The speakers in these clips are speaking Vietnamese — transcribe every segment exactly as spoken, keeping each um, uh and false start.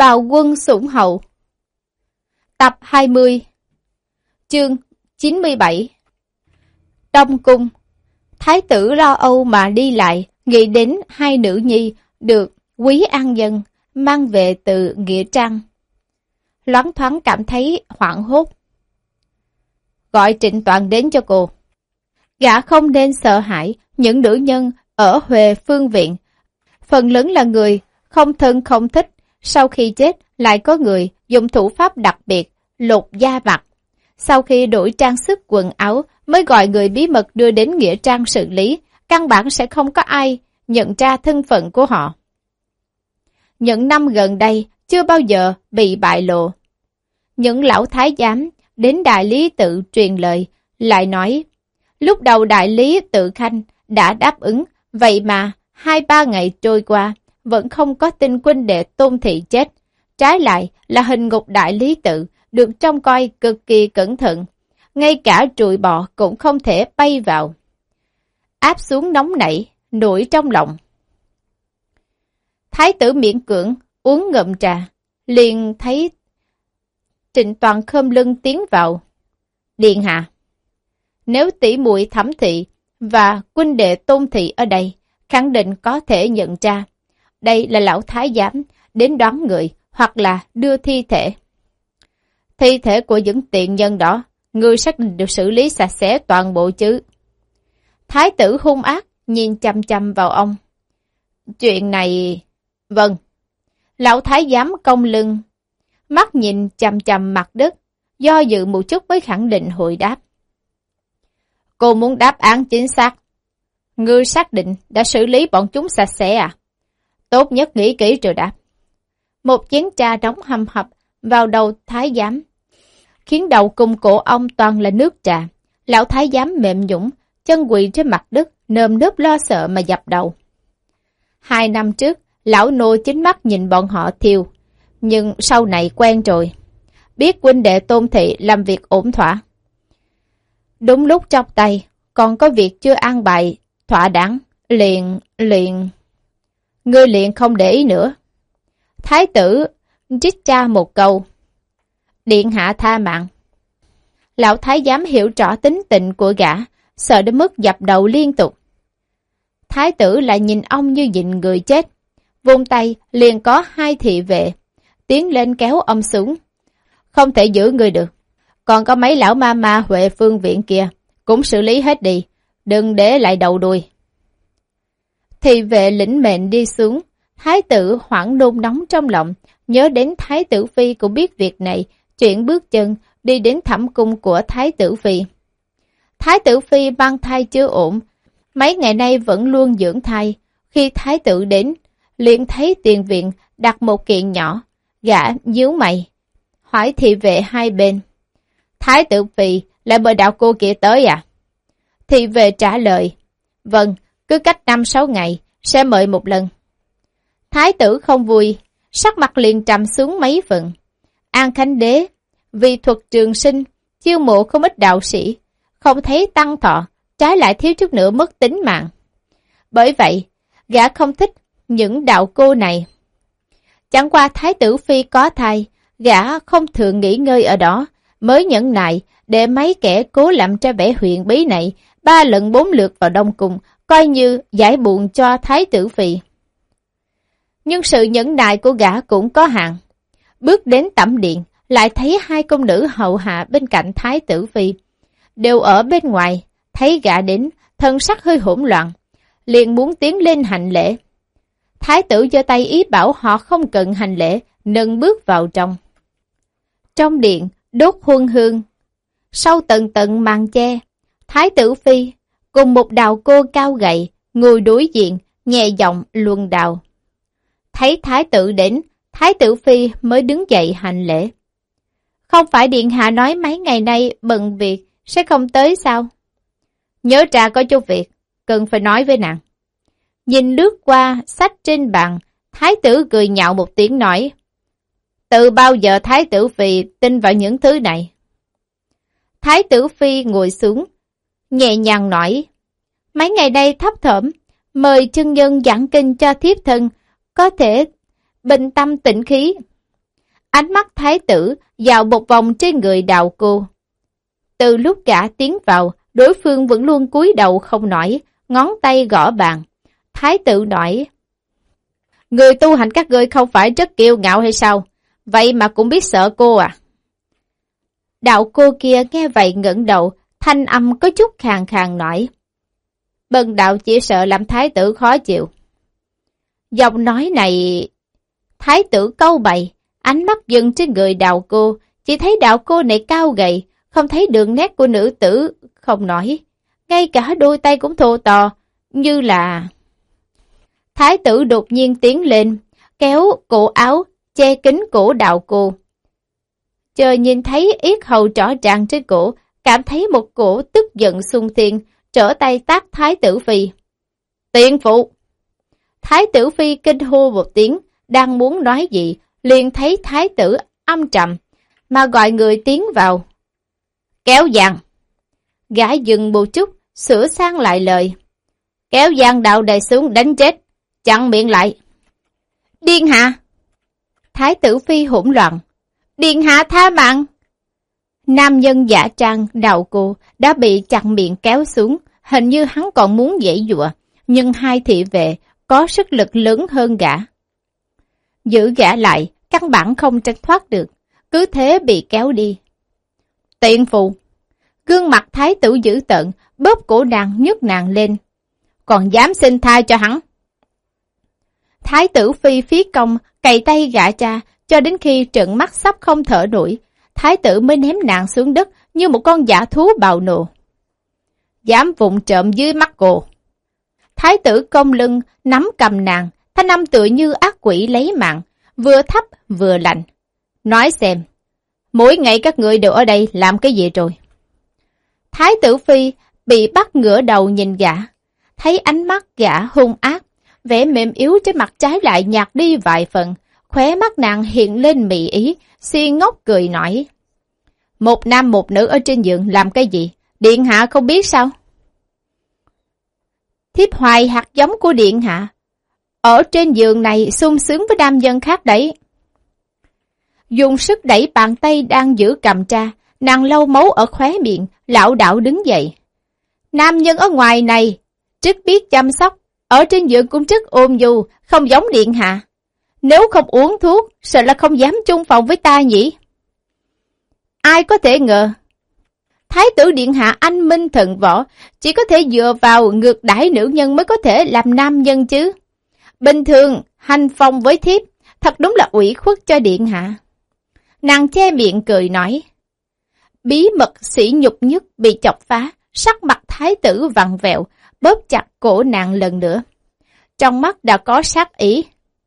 Vào quân sủng hậu. Tập hai mươi. Chương chín mươi bảy. Đông cung. Thái tử lo âu mà đi lại, nghĩ đến hai nữ nhi được Quý An Dân mang về từ Nghĩa Trang. Loáng thoáng cảm thấy hoảng hốt. Gọi Trịnh Toàn đến cho cô. Gã không nên sợ hãi những nữ nhân ở Huệ Phương Viện. Phần lớn là người không thân không thích, sau khi chết lại có người dùng thủ pháp đặc biệt, lột da mặt. Sau khi đổi trang sức quần áo mới gọi người bí mật đưa đến Nghĩa Trang xử lý, căn bản sẽ không có ai nhận ra thân phận của họ. Những năm gần đây chưa bao giờ bị bại lộ. Những lão thái giám đến đại lý tự truyền lời, lại nói, lúc đầu đại lý tự Khanh đã đáp ứng, vậy mà hai ba ngày trôi qua, vẫn không có tin huynh đệ Tôn Thị chết. Trái lại là hình ngục đại lý tự, được trông coi cực kỳ cẩn thận. Ngay cả trụi bọ cũng không thể bay vào. Áp xuống nóng nảy, nổi trong lòng. Thái tử miễn cưỡng, uống ngụm trà, liền thấy Trịnh Toàn khom lưng tiến vào. Điện hạ, nếu tỷ muội Thẩm Thị và huynh đệ Tôn Thị ở đây, khẳng định có thể nhận ra. Đây là lão thái giám đến đón người, hoặc là đưa thi thể. Thi thể của những tiện nhân đó, người xác định được xử lý sạch sẽ toàn bộ chứ. Thái tử hung ác, nhìn chăm chăm vào ông. Chuyện này... Vâng. Lão thái giám cong lưng, mắt nhìn chăm chăm mặt đất, do dự một chút mới khẳng định hồi đáp. Cô muốn đáp án chính xác. Ngươi xác định đã xử lý bọn chúng sạch sẽ à? Tốt nhất nghĩ kỹ rồi đáp. Một chén trà nóng hầm hập vào đầu thái giám, khiến đầu cùng cổ ông toàn là nước trà. Lão thái giám mềm nhũn, chân quỳ trên mặt đất, nơm nớp lo sợ mà dập đầu. Hai năm trước, lão nô chính mắt nhìn bọn họ thiêu, nhưng sau này quen rồi. Biết huynh đệ Tôn Thị làm việc ổn thỏa. Đúng lúc trong tay, còn có việc chưa an bài, thỏa đáng, liền, liền... Ngươi liền không để ý nữa. Thái tử trích cha một câu. Điện hạ tha mạng. Lão thái giám hiểu rõ tính tình của gã, sợ đến mức dập đầu liên tục. Thái tử lại nhìn ông như nhìn người chết. Vung tay liền có hai thị vệ tiến lên kéo ông xuống. Không thể giữ người được. Còn có mấy lão ma ma Huệ Phương Viện kia cũng xử lý hết đi, đừng để lại đầu đuôi. Thị vệ lĩnh mệnh đi xuống. Thái tử hoảng nôn nóng trong lòng, nhớ đến Thái tử Phi cũng biết việc này, chuyển bước chân đi đến thẩm cung của Thái tử Phi. Thái tử Phi mang thai chưa ổn, mấy ngày nay vẫn luôn dưỡng thai. Khi Thái tử đến, liền thấy tiền viện đặt một kiện nhỏ, gã nhíu mày, hỏi thị vệ hai bên. Thái tử Phi lại mời đạo cô kia tới à? Thị vệ trả lời, vâng, cứ cách năm sáu ngày sẽ mời một lần. Thái tử không vui, sắc mặt liền trầm xuống mấy phần. An Khánh Đế vì thuật trường sinh chiêu mộ không ít đạo sĩ, không thấy tăng thọ, trái lại thiếu chút nữa mất tính mạng. Bởi vậy, gã không thích những đạo cô này. Chẳng qua Thái tử Phi có thai, gã không thường nghỉ ngơi ở đó, mới nhẫn nại để mấy kẻ cố làm ra vẻ huyền bí này ba lần bốn lượt vào Đông Cung, coi như giải buồn cho Thái tử Phi. Nhưng sự nhẫn nại của gã cũng có hạn. Bước đến tẩm điện, lại thấy hai công nữ hậu hạ bên cạnh Thái tử Phi, đều ở bên ngoài. Thấy gã đến, thân sắc hơi hỗn loạn, liền muốn tiến lên hành lễ. Thái tử giơ tay ý bảo họ không cần hành lễ, nâng bước vào trong. Trong điện, đốt huân hương. Sau tầng tầng màn che, Thái tử Phi cùng một đạo cô cao gầy ngồi đối diện, nhẹ giọng luận đạo. Thấy Thái tử đến, Thái tử Phi mới đứng dậy hành lễ. Không phải điện hạ nói mấy ngày nay bận việc sẽ không tới sao? Nhớ ra có chút việc, cần phải nói với nàng. Nhìn lướt qua sách trên bàn, Thái tử cười nhạo một tiếng nói. Từ bao giờ Thái tử Phi tin vào những thứ này? Thái tử Phi ngồi xuống, nhẹ nhàng nói. Mấy ngày nay thấp thỏm, mời chân nhân giảng kinh cho thiếp thân, có thể bình tâm tĩnh khí. Ánh mắt thái tử dạo một vòng trên người Đào Cô. Từ lúc gã tiến vào, đối phương vẫn luôn cúi đầu không nói, ngón tay gõ bàn. Thái tử nói, người tu hành các ngươi không phải rất kiêu ngạo hay sao? Vậy mà cũng biết sợ cô à? Đạo cô kia nghe vậy ngẩng đầu, thanh âm có chút khàn khàn nói, bần đạo chỉ sợ làm thái tử khó chịu. Giọng nói này, thái tử câu bày, ánh mắt dừng trên người Đạo Cô, chỉ thấy Đạo Cô này cao gầy, không thấy đường nét của nữ tử, không nói, ngay cả đôi tay cũng thô to, như là... Thái tử đột nhiên tiến lên, kéo cổ áo, che kín cổ Đạo Cô. Chờ nhìn thấy yết hầu rõ ràng trên cổ, cảm thấy một cổ tức giận xung thiên, trở tay tát Thái tử Phi. Tiện phụ! Thái tử Phi kinh hô một tiếng, đang muốn nói gì, liền thấy thái tử âm trầm, mà gọi người tiến vào. Kéo giang! Gã dừng một chút, sửa sang lại lời. Kéo giang đạo đầy xuống đánh chết, chặn miệng lại. Điện hạ! Thái tử Phi hỗn loạn. Điện hạ tha mạng! Nam nhân giả trang Đạo Cô đã bị chặn miệng kéo xuống, hình như hắn còn muốn giãy giụa, nhưng hai thị vệ có sức lực lớn hơn gã. Giữ gã lại, căn bản không tránh thoát được, cứ thế bị kéo đi. Tiện phụ! Gương mặt thái tử dữ tợn, bóp cổ nàng nhấc nàng lên. Còn dám xin tha cho hắn. Thái tử Phi phí công, cày tay gã cha, cho đến khi trợn mắt sắp không thở nổi, thái tử mới ném nàng xuống đất như một con dã thú bạo nộ. Dám vụng trộm dưới mắt cô. Thái tử cong lưng, nắm cầm nàng, thanh âm tựa như ác quỷ lấy mạng, vừa thấp vừa lạnh. Nói xem, mỗi ngày các người đều ở đây làm cái gì rồi? Thái tử Phi bị bắt ngửa đầu nhìn gã, thấy ánh mắt gã hung ác, vẻ mềm yếu trên mặt trái lại nhạt đi vài phần, khóe mắt nàng hiện lên mị ý, si ngốc cười nói. Một nam một nữ ở trên giường làm cái gì? Điện hạ không biết sao? Thiếp hoài hạt giống của điện hạ. Ở trên giường này sung sướng với nam nhân khác đấy. Dùng sức đẩy bàn tay đang giữ cầm tra, nàng lau máu ở khóe miệng, lảo đảo đứng dậy. Nam nhân ở ngoài này, rất biết chăm sóc, ở trên giường cũng rất ôn nhu, không giống điện hạ. Nếu không uống thuốc, sợ là không dám chung phòng với ta nhỉ? Ai có thể ngờ? Thái tử điện hạ anh minh thần võ, chỉ có thể dựa vào ngược đãi nữ nhân mới có thể làm nam nhân chứ. Bình thường, hành phong với thiếp, thật đúng là ủy khuất cho điện hạ. Nàng che miệng cười nói. Bí mật sỉ nhục nhất bị chọc phá, sắc mặt thái tử vặn vẹo, bóp chặt cổ nàng lần nữa. Trong mắt đã có sát ý.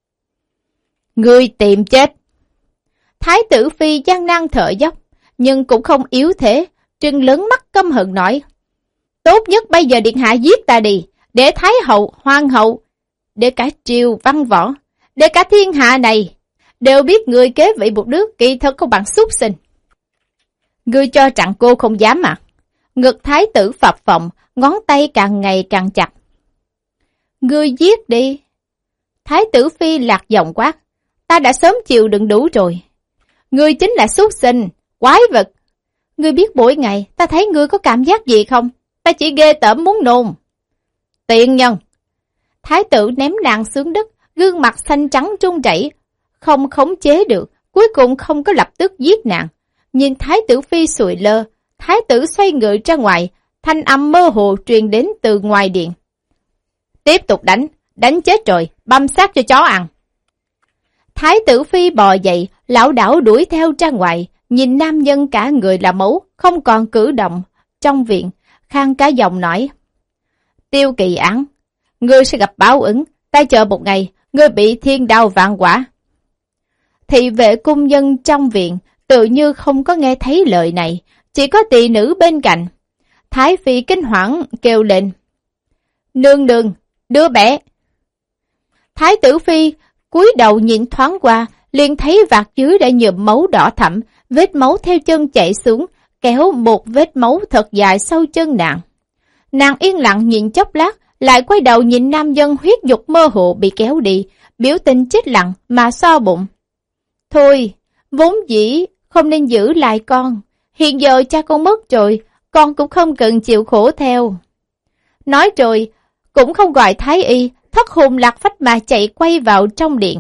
Ngươi tìm chết! Thái tử Phi gian nan thở dốc, nhưng cũng không yếu thế, trừng lớn mắt căm hận nói. Tốt nhất bây giờ điện hạ giết ta đi, để thái hậu, hoàng hậu, để cả triều văn võ, để cả thiên hạ này, đều biết người kế vị một nước kỳ thật không bằng súc sinh. Ngươi cho rằng cô không dám à? Ngực thái tử phập phồng, ngón tay càng ngày càng chặt. Ngươi giết đi! Thái tử Phi lạc giọng quát. Ta đã sớm chịu đựng đủ rồi. Ngươi chính là súc sinh, quái vật. Ngươi biết mỗi ngày ta thấy ngươi có cảm giác gì không? Ta chỉ ghê tởm muốn nôn. Tiện nhân! Thái tử ném nàng xuống đất, gương mặt xanh trắng run rẩy, không khống chế được, cuối cùng không có lập tức giết nàng. Nhìn thái tử Phi sụi lơ, thái tử xoay người ra ngoài, thanh âm mơ hồ truyền đến từ ngoài điện. Tiếp tục đánh, đánh chết rồi, băm xác cho chó ăn. Thái tử Phi bò dậy, lão đảo đuổi theo ra ngoài, nhìn nam nhân cả người là máu, không còn cử động. Trong viện, Khang cả giọng nói. Tiêu Kỳ Án, ngươi sẽ gặp báo ứng, ta chờ một ngày, ngươi bị thiên đao vạn quả. Thị vệ cung nhân trong viện, tự như không có nghe thấy lời này, chỉ có tỳ nữ bên cạnh. Thái Phi kinh hoảng kêu lên. Nương nương, đứa bé. Thái tử Phi cúi đầu nhìn thoáng qua, liền thấy vạt dưới đã nhuộm máu đỏ thẫm, vết máu theo chân chảy xuống, kéo một vết máu thật dài sau chân nàng. Nàng yên lặng nhìn chốc lát, lại quay đầu nhìn nam dân huyết dục mơ hồ bị kéo đi, biểu tình chết lặng mà so bụng. Thôi, vốn dĩ không nên giữ lại con. Hiện giờ cha con mất rồi, con cũng không cần chịu khổ theo. Nói rồi, cũng không gọi thái y, thất hồn lạc phách mà chạy quay vào trong điện.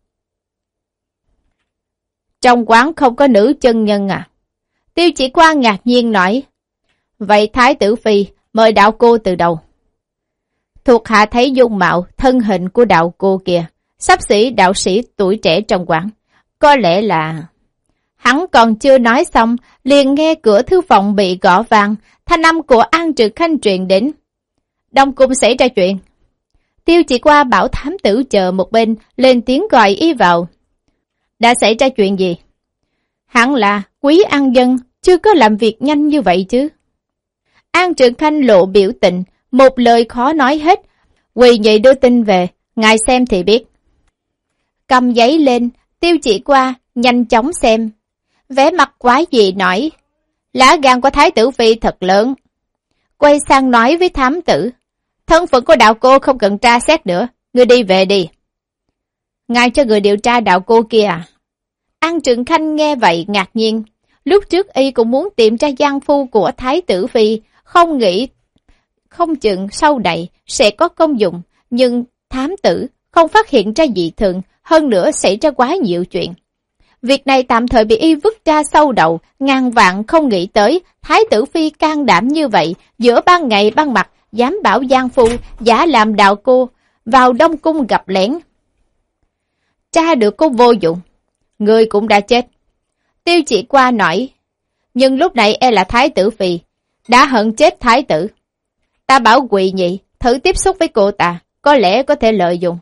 Trong quán không có nữ chân nhân à? Tiêu Chỉ Qua ngạc nhiên nói. Vậy thái tử phi mời đạo cô từ đầu. Thuộc hạ thấy dung mạo, thân hình của đạo cô kia, xấp xỉ đạo sĩ tuổi trẻ trong quán. Có lẽ là... Hắn còn chưa nói xong, liền nghe cửa thư phòng bị gõ vang, thanh âm của An Trực Khanh truyền đến. Đông cung xảy ra chuyện. Tiêu Chỉ Qua bảo thám tử chờ một bên, lên tiếng gọi y vào. Đã xảy ra chuyện gì? Hẳn là Quý An Dân chưa có làm việc nhanh như vậy chứ. An Trực Khanh lộ biểu tình, một lời khó nói hết. Quỳ nhị đưa tin về, ngài xem thì biết. Cầm giấy lên, Tiêu Chỉ Qua nhanh chóng xem. Vẻ mặt quái dị nói, lá gan của thái tử phi thật lớn. Quay sang nói với thám tử, thân phận của đạo cô không cần tra xét nữa, ngươi đi về đi. Ngài cho người điều tra đạo cô kia à? An Trực Khanh nghe vậy ngạc nhiên. Lúc trước y cũng muốn tìm ra giang phu của thái tử phi, không nghĩ không chừng sau này sẽ có công dụng, nhưng thám tử không phát hiện ra dị thường, hơn nữa xảy ra quá nhiều chuyện. Việc này tạm thời bị y vứt ra sau đầu, ngàn vạn không nghĩ tới, thái tử phi can đảm như vậy, giữa ban ngày ban mặt, dám bảo giang phu, giả làm đạo cô, vào Đông Cung gặp lén. Tra được cô vô dụng, người cũng đã chết. Tiêu Chỉ Qua nói, nhưng lúc này e là thái tử phi, đã hận chết thái tử. Ta bảo Quỳ Nhị, thử tiếp xúc với cô ta, có lẽ có thể lợi dụng.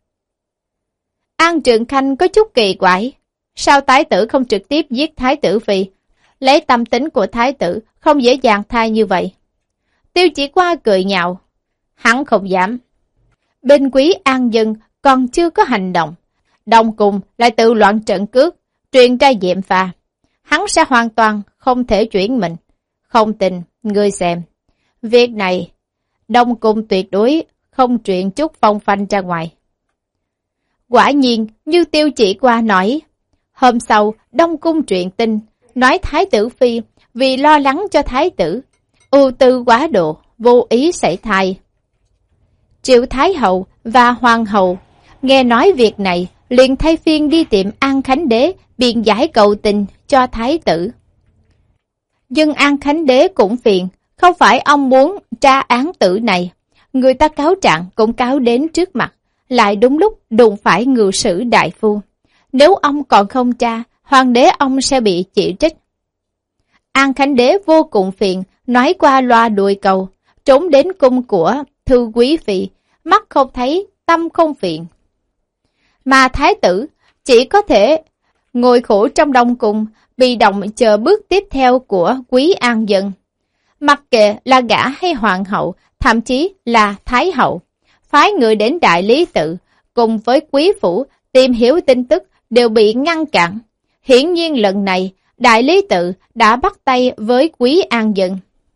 An Trực Khanh có chút kỳ quái. Sao thái tử không trực tiếp giết thái tử phi? Lấy tâm tính của thái tử, không dễ dàng tha như vậy. Tiêu Chỉ Qua cười nhạo. Hắn không dám. Bên Quý An Dân còn chưa có hành động. Đông Cung lại tự loạn trận cước, truyền ra diệm pha. Hắn sẽ hoàn toàn không thể chuyển mình. Không tin, ngươi xem. Việc này, Đông Cung tuyệt đối không truyền chút phong phanh ra ngoài. Quả nhiên, như Tiêu Chỉ Qua nói, hôm sau, Đông Cung truyền tin, nói thái tử phi vì lo lắng cho thái tử, ưu tư quá độ, vô ý sảy thai. Triệu Thái Hậu và Hoàng Hậu nghe nói việc này, liền thay phiên đi tìm An Khánh Đế biện giải cầu tình cho thái tử. Nhưng An Khánh Đế cũng phiền, không phải ông muốn tra án tử này. Người ta cáo trạng cũng cáo đến trước mặt, lại đúng lúc đụng phải ngự sử đại phu. Nếu ông còn không tra, hoàng đế ông sẽ bị chỉ trích. An Khánh Đế vô cùng phiền, nói qua loa đuôi cầu, trốn đến cung của thư quý phi, mắt không thấy, tâm không phiền. Mà thái tử chỉ có thể ngồi khổ trong Đông Cung, bị động chờ bước tiếp theo của Quý An Dân. Mặc kệ là gã hay hoàng hậu, thậm chí là thái hậu, phái người đến Đại Lý Tự, cùng với quý phủ tìm hiểu tin tức đều bị ngăn cản. Hiển nhiên lần này, Đại Lý Tự đã bắt tay với Quý An Dân.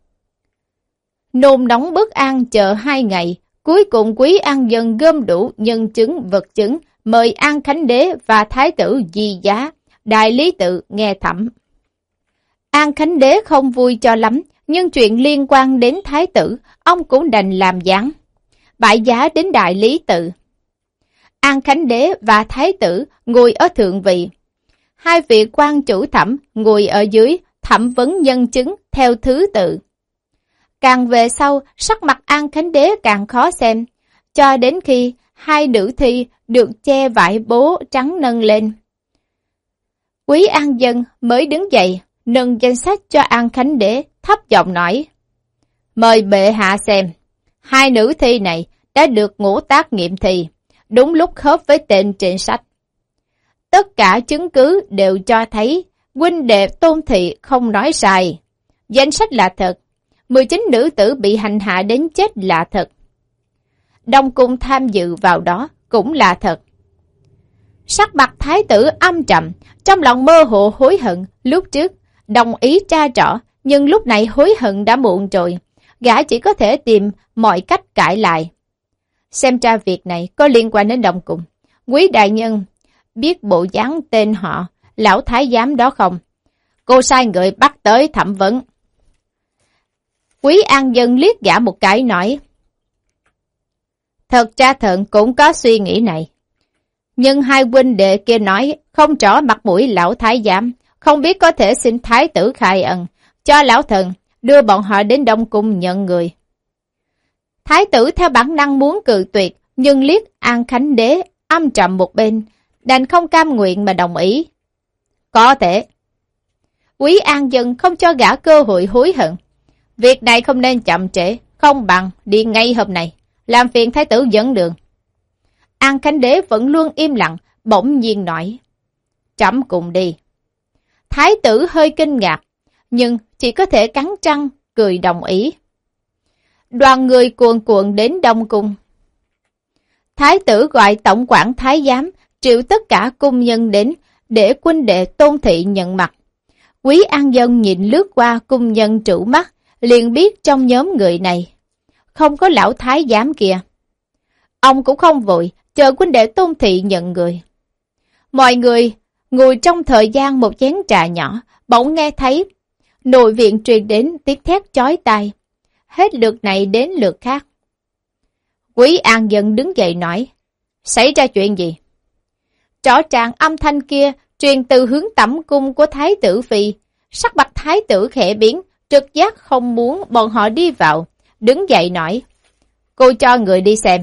Nôn nóng bất an chờ hai ngày, cuối cùng Quý An Dân gom đủ nhân chứng vật chứng, mời An Khánh Đế và Thái tử di giá, Đại Lý Tự nghe thẩm. An Khánh Đế không vui cho lắm, nhưng chuyện liên quan đến Thái tử, ông cũng đành làm dáng. Bãi giá đến Đại Lý Tự. An Khánh Đế và Thái tử ngồi ở thượng vị. Hai vị quan chủ thẩm ngồi ở dưới, thẩm vấn nhân chứng theo thứ tự. Càng về sau, sắc mặt An Khánh Đế càng khó xem, cho đến khi hai nữ thi được che vải bố trắng nâng lên. Quý An Dân mới đứng dậy, nâng danh sách cho An Khánh Đế, thấp giọng nói: mời bệ hạ xem, hai nữ thi này đã được ngũ tác nghiệm thi, đúng lúc khớp với tên trên sách. Tất cả chứng cứ đều cho thấy huynh đệ Tôn Thị không nói sai. Danh sách là thật, mười chín nữ tử bị hành hạ đến chết là thật. Đông Cung tham dự vào đó cũng là thật. Sắc mặt thái tử âm trầm, trong lòng mơ hồ hối hận, lúc trước đồng ý tra rõ, nhưng lúc này hối hận đã muộn rồi, gã chỉ có thể tìm mọi cách cãi lại. Xem ra việc này có liên quan đến Đông Cung. Quý đại nhân biết bộ dáng tên họ, lão thái giám đó không? Cô sai người bắt tới thẩm vấn. Quý An Dân liếc gã một cái nói, thật ra Thận cũng có suy nghĩ này. Nhưng hai huynh đệ kia nói không rõ mặt mũi lão thái giám, không biết có thể xin thái tử khai ân, cho lão Thần đưa bọn họ đến Đông Cung nhận người. Thái tử theo bản năng muốn cự tuyệt, nhưng liếc An Khánh Đế âm trầm một bên, đành không cam nguyện mà đồng ý. Có thể. Quý An Dân không cho gã cơ hội hối hận. Việc này không nên chậm trễ, không bằng đi ngay hôm nay, làm phiền thái tử dẫn đường. An Khánh Đế vẫn luôn im lặng, bỗng nhiên nói, trẫm cùng đi. Thái tử hơi kinh ngạc, nhưng chỉ có thể cắn răng, cười đồng ý. Đoàn người cuồn cuộn đến Đông Cung. Thái tử gọi tổng quản thái giám, triệu tất cả cung nhân đến, để huynh đệ Tôn Thị nhận mặt. Quý An Dân nhìn lướt qua cung nhân trữ mắt, liền biết trong nhóm người này không có lão thái giám kia. Ông cũng không vội, chờ huynh đệ Tôn Thị nhận người. Mọi người ngồi trong thời gian một chén trà nhỏ, bỗng nghe thấy nội viện truyền đến tiếng thét chói tai. Hết lượt này đến lượt khác. Quý An Dân đứng dậy nói, xảy ra chuyện gì? Rõ ràng âm thanh kia truyền từ hướng tẩm cung của thái tử phi. Sắc mặt thái tử khẽ biến, trực giác không muốn bọn họ đi vào, đứng dậy nói, cô cho người đi xem.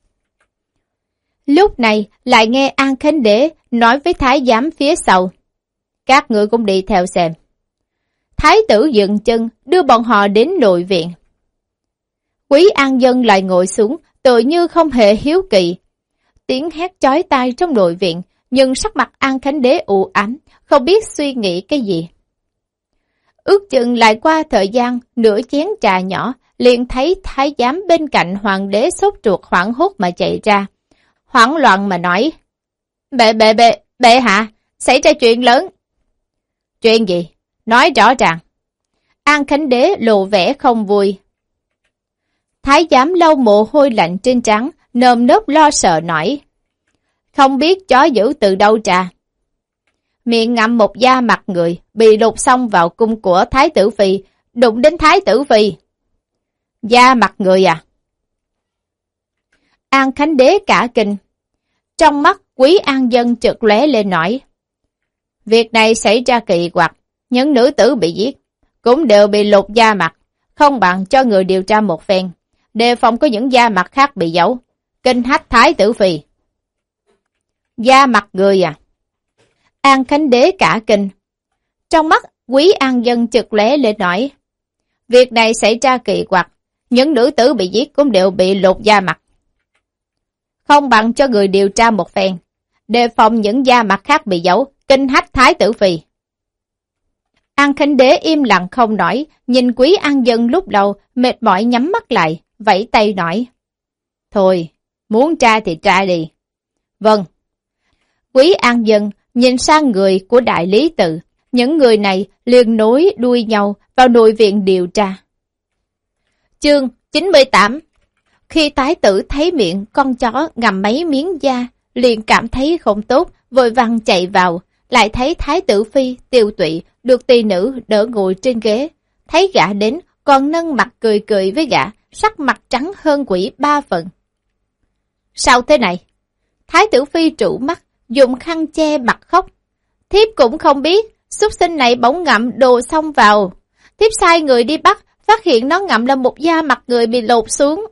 Lúc này lại nghe An Khánh Đế nói với thái giám phía sau, các người cũng đi theo xem. Thái tử dừng chân đưa bọn họ đến nội viện. Quý An Dân lại ngồi xuống, tự như không hề hiếu kỳ. Tiếng hét chói tai trong nội viện, nhưng sắc mặt An Khánh Đế u ám, không biết suy nghĩ cái gì. Ước chừng lại qua thời gian nửa chén trà nhỏ, liền thấy thái giám bên cạnh hoàng đế sốt ruột hoảng hốt mà chạy ra. Hoảng loạn mà nói, bệ bệ bệ, bệ hạ, xảy ra chuyện lớn. Chuyện gì? Nói rõ ràng. An Khánh Đế lộ vẻ không vui. Thái giám lau mồ hôi lạnh trên trán, nơm nớp lo sợ nói, không biết chó dữ từ đâu ra. Miệng ngậm một da mặt người, bị lột xong vào cung của thái tử phi, đụng đến thái tử phi. Da mặt người à? An Khánh Đế cả kinh. Trong mắt Quý An Dân chợt lóe lên nói, việc này xảy ra kỳ quặc, những nữ tử bị giết, cũng đều bị lột da mặt, không bằng cho người điều tra một phen, đề phòng có những da mặt khác bị giấu, kinh hách thái tử phi. Da mặt người à? An Khánh Đế cả kinh. Trong mắt Quý An Dân chợt lóe lên nói, việc này xảy ra kỳ quặc, những nữ tử bị giết cũng đều bị lột da mặt, không bằng cho người điều tra một phen, đề phòng những da mặt khác bị giấu, kinh hách thái tử phi. An Khánh Đế im lặng không nói, nhìn Quý An Dân lúc đầu mệt mỏi nhắm mắt lại, vẫy tay nói, thôi, muốn tra thì tra đi. Vâng. Quý An Dân nhìn sang người của đại lý tự, những người này liền nối đuôi nhau vào nội viện điều tra. Chương chín mươi tám. Khi thái tử thấy miệng con chó ngậm mấy miếng da, liền cảm thấy không tốt, vội vàng chạy vào, lại thấy thái tử phi Tiêu Tụy được tỳ nữ đỡ ngồi trên ghế, thấy gã đến còn nâng mặt cười cười với gã, sắc mặt trắng hơn quỷ ba phần. Sao thế này? Thái tử phi trụ mắt, dùng khăn che mặt khóc. Thiếp cũng không biết, súc sinh này bỗng ngậm đồ xông vào. Thiếp sai người đi bắt, phát hiện nó ngậm là một da mặt người bị lột xuống.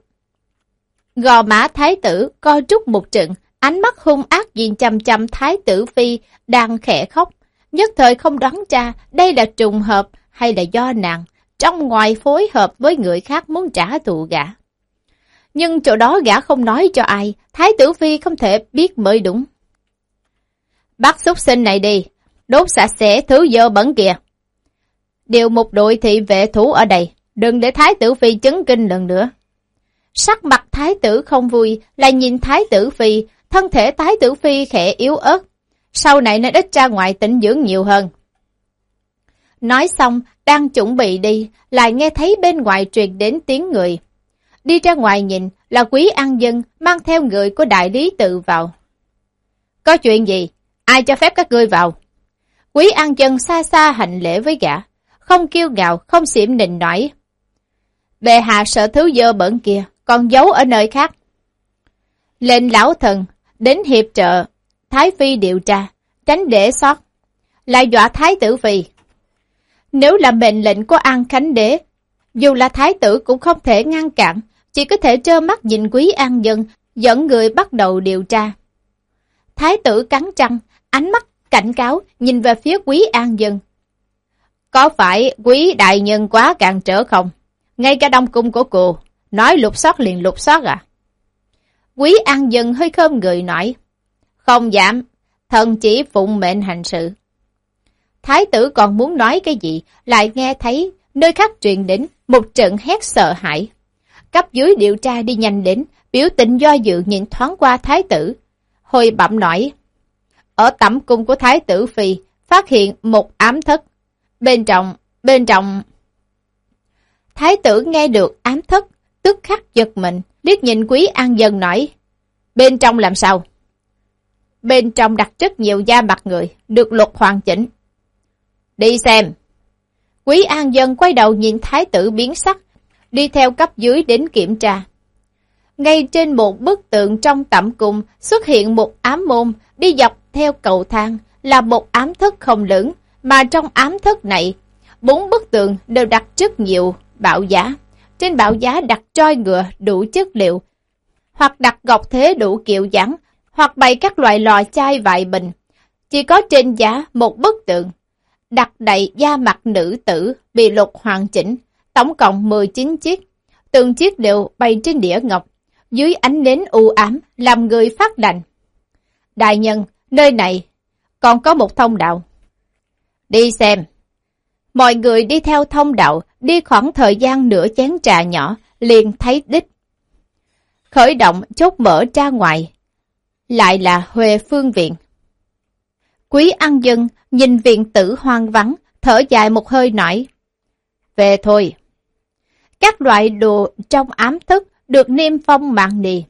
Gò má thái tử co rút một trận, ánh mắt hung ác nhìn chằm chằm thái tử phi đang khẽ khóc. Nhất thời không đoán ra đây là trùng hợp hay là do nàng trong ngoài phối hợp với người khác muốn trả thù gã. Nhưng chỗ đó gã không nói cho ai, thái tử phi không thể biết mới đúng. Bắt súc sinh này đi, đốt sạch sẽ thứ dơ bẩn kìa. Điều một đội thị vệ thủ ở đây, đừng để thái tử phi chấn kinh lần nữa. Sắc mặt thái tử không vui, lại nhìn thái tử phi, thân thể thái tử phi khẽ yếu ớt. Sau này nên ít ra ngoài tĩnh dưỡng nhiều hơn. Nói xong, đang chuẩn bị đi, lại nghe thấy bên ngoài truyền đến tiếng người. Đi ra ngoài nhìn là Quý An Dân mang theo người của đại lý tự vào. Có chuyện gì? Ai cho phép các ngươi vào? Quý An Dân xa xa hành lễ với gã, không kiêu ngạo, không xỉm nịnh nổi. Bệ hạ sợ thứ dơ bẩn kia, còn giấu ở nơi khác. Lệnh lão thần đến hiệp trợ Thái Phi điều tra, tránh để sót, lại dọa Thái tử Phi. Nếu là mệnh lệnh của An Khánh Đế, dù là Thái tử cũng không thể ngăn cản, chỉ có thể trơ mắt nhìn Quý An Dân dẫn người bắt đầu điều tra. Thái tử cắn răng, ánh mắt cảnh cáo nhìn về phía Quý An Dân. Có phải Quý đại nhân quá càn trở không? Ngay cả đông cung của cô, nói lục soát liền lục soát à? Quý An Dân hơi khom người nói, không dám, thần chỉ phụng mệnh hành sự. Thái tử còn muốn nói cái gì, lại nghe thấy nơi khác truyền đến một trận hét sợ hãi. Cấp dưới điều tra đi nhanh đến, biểu tình do dự nhìn thoáng qua Thái tử. Hồi bẩm nói, ở tẩm cung của Thái tử Phi phát hiện một ám thất. Bên trong, bên trong... Thái tử nghe được ám thất, tức khắc giật mình, liếc nhìn Quý An Dân nói, bên trong làm sao? Bên trong đặt rất nhiều da mặt người, được luật hoàn chỉnh. Đi xem. Quý An Dân quay đầu nhìn Thái tử biến sắc, đi theo cấp dưới đến kiểm tra. Ngay trên một bức tượng trong tẩm cung xuất hiện một ám môn, đi dọc theo cầu thang là một ám thất không lớn, mà trong ám thất này, bốn bức tượng đều đặt rất nhiều bảo giá. Trên bảo giá đặt troi ngựa đủ chất liệu, hoặc đặt ngọc thế đủ kiểu dáng, hoặc bày các loại lò chai vại bình. Chỉ có trên giá một bức tượng, đặt đầy da mặt nữ tử bị lục hoàn chỉnh, tổng cộng mười chín chiếc. Từng chiếc đều bày trên đĩa ngọc, dưới ánh nến u ám, làm người phát lạnh. Đại nhân, nơi này còn có một thông đạo. Đi xem. Mọi người đi theo thông đạo, đi khoảng thời gian nửa chén trà nhỏ, liền thấy đích. Khởi động chốt mở ra ngoài, lại là Huệ Phương Viện. Quý An Dân nhìn viện tử hoang vắng, thở dài một hơi nói, về thôi. Các loại đồ trong ám thức được niêm phong mạn nì.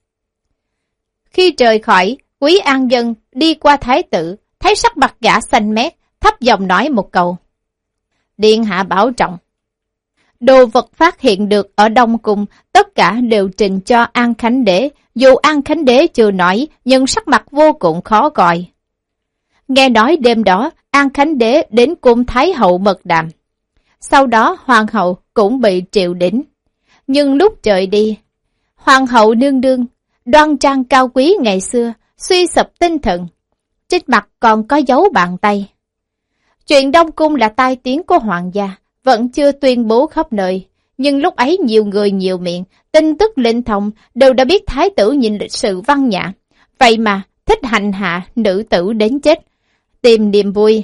Khi rời khỏi, Quý An Dân đi qua Thái tử, thấy sắc mặt gã xanh mét, thấp giọng nói một câu. Điện hạ bảo trọng. Đồ vật phát hiện được ở Đông Cung, tất cả đều trình cho An Khánh Đế, dù An Khánh Đế chưa nói, nhưng sắc mặt vô cùng khó coi. Nghe nói đêm đó, An Khánh Đế đến cung Thái hậu mật đàm. Sau đó Hoàng hậu cũng bị triệu đỉnh. Nhưng lúc trời đi, Hoàng hậu nương nương, đoan trang cao quý ngày xưa, suy sụp tinh thần. Trên mặt còn có dấu bàn tay. Chuyện Đông Cung là tai tiếng của hoàng gia, vẫn chưa tuyên bố khắp nơi. Nhưng lúc ấy nhiều người nhiều miệng, tin tức linh thông đều đã biết thái tử nhìn lịch sự văn nhã. Vậy mà thích hành hạ nữ tử đến chết, tìm niềm vui.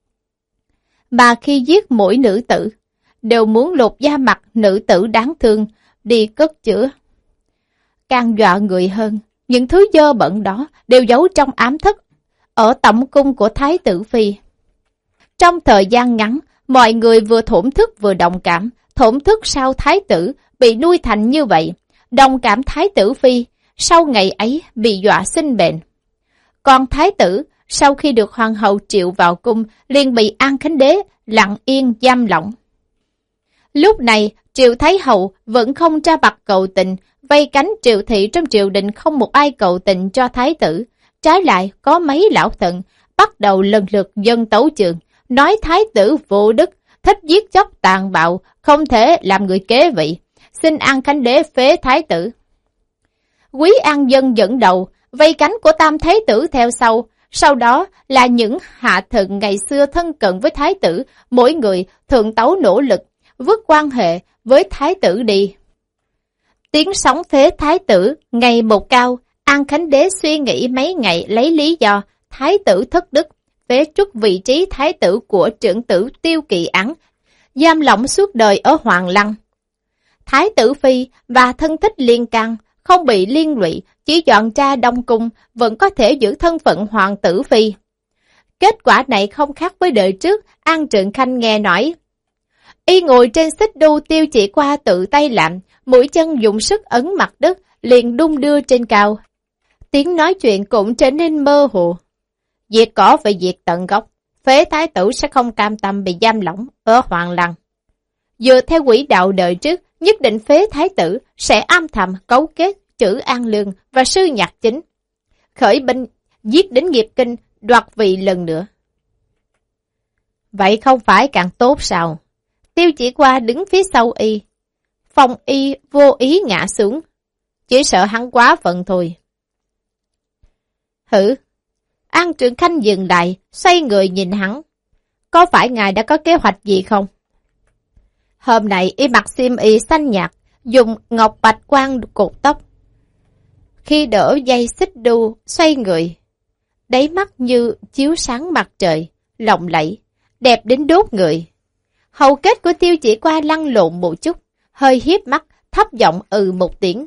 Mà khi giết mỗi nữ tử, đều muốn lột da mặt nữ tử đáng thương, đi cất chữa. Càng dọa người hơn, những thứ dơ bẩn đó đều giấu trong ám thất, ở tẩm cung của Thái tử Phi. Trong thời gian ngắn, mọi người vừa thổn thức vừa đồng cảm, thổn thức sao Thái tử bị nuôi thành như vậy, đồng cảm Thái tử Phi sau ngày ấy bị dọa sinh bệnh. Còn Thái tử, sau khi được Hoàng hậu triệu vào cung, liền bị An Khánh Đế lặng yên giam lỏng. Lúc này, Triệu Thái hậu vẫn không ra mặt cầu tình, vây cánh Triệu thị trong triều đình không một ai cầu tình cho Thái tử. Trái lại, có mấy lão thần bắt đầu lần lượt dâng tấu trường, nói Thái tử vô đức, thích giết chóc tàn bạo, không thể làm người kế vị, xin An Khánh Đế phế Thái tử. Quý An Dân dẫn đầu, vây cánh của Tam Thái tử theo sau, sau đó là những hạ thần ngày xưa thân cận với Thái tử, mỗi người thượng tấu nỗ lực, vứt quan hệ với Thái tử đi. Tiếng sóng phế Thái tử ngày một cao, An Khánh Đế suy nghĩ mấy ngày lấy lý do Thái tử thất đức, phế truất vị trí Thái tử của trưởng tử Tiêu Kỵ Ẵng, giam lỏng suốt đời ở Hoàng Lăng. Thái tử Phi và thân thích liên can, không bị liên lụy, chỉ dọn ra Đông Cung, vẫn có thể giữ thân phận Hoàng tử Phi. Kết quả này không khác với đời trước, An Trượng Khanh nghe nói. Y ngồi trên xích đu Tiêu chỉ qua tự tay làm, mũi chân dùng sức ấn mặt đất, liền đung đưa trên cao. Tiếng nói chuyện cũng trở nên mơ hồ. Diệt cỏ phải diệt tận gốc, Phế thái tử sẽ không cam tâm bị giam lỏng ở Hoàng Lăng. Dựa theo quỹ đạo đời trước, nhất định phế thái tử sẽ âm thầm cấu kết Chử An Lương và Sư Nhạc Chính, khởi binh giết đến Nghiệp Kinh, đoạt vị lần nữa. Vậy không phải càng tốt sao? Tiêu Chỉ Qua đứng phía sau y. Phong y vô ý ngã xuống. Chỉ sợ hắn quá phận thôi. Hử? An Trường Khanh dừng lại, xoay người nhìn hắn. Có phải ngài đã có kế hoạch gì không? Hôm nay y mặc xiêm y xanh nhạt, dùng ngọc bạch quan cột tóc. Khi đỡ dây xích đu, xoay người. Đáy mắt như chiếu sáng mặt trời, lộng lẫy, đẹp đến đốt người. Hầu kết của Tiêu Chỉ Qua lăn lộn một chút, hơi hiếp mắt, thấp giọng ừ một tiếng.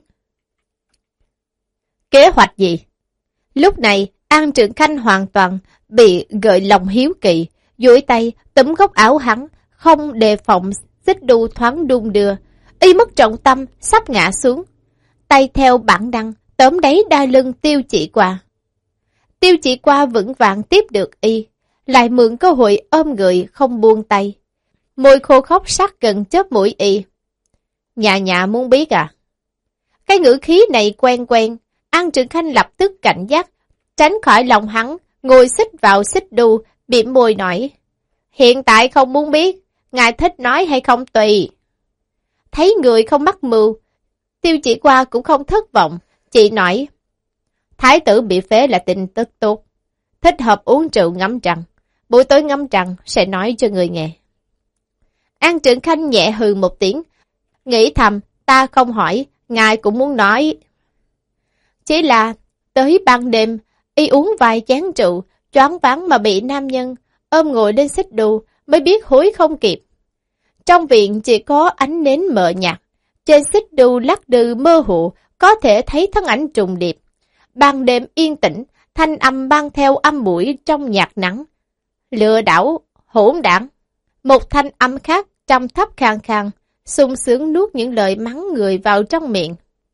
Kế hoạch gì? Lúc này, An Trường Khanh hoàn toàn bị gợi lòng hiếu kỳ, duỗi tay túm góc áo hắn, không đề phòng xích đu thoáng đung đưa. Y mất trọng tâm, sắp ngã xuống. Tay theo bản năng, tóm đáy đai lưng Tiêu Chỉ Qua. Tiêu Chỉ Qua vững vàng tiếp được y, lại mượn cơ hội ôm người không buông tay. Môi khô khốc sát gần chớp mũi y. Nhà nhà muốn biết à? Cái ngữ khí này quen quen, An Trường Khanh lập tức cảnh giác, tránh khỏi lòng hắn, ngồi xích vào xích đu, bĩm môi nói. Hiện tại không muốn biết, ngài thích nói hay không tùy. Thấy người không mắc mưu, Tiêu Chỉ Qua cũng không thất vọng, chị nói. Thái tử bị phế là tin tức tốt, thích hợp uống rượu ngắm trăng, buổi tối ngắm trăng sẽ nói cho người nghe. An Trường Khanh nhẹ hừ một tiếng, nghĩ thầm, ta không hỏi, ngài cũng muốn nói. Chỉ là, tới ban đêm, y uống vài chén rượu, choáng váng mà bị nam nhân ôm ngồi lên xích đu, mới biết hối không kịp. Trong viện chỉ có ánh nến mờ nhạt, trên xích đu lắc đừ mơ hồ, có thể thấy thân ảnh trùng điệp. Ban đêm yên tĩnh, thanh âm mang theo âm mũi trong nhạt nắng. Lừa đảo, hỗn đảng. Một thanh âm khác trầm thấp khàn khàn, sung sướng nuốt những lời mắng người vào trong miệng.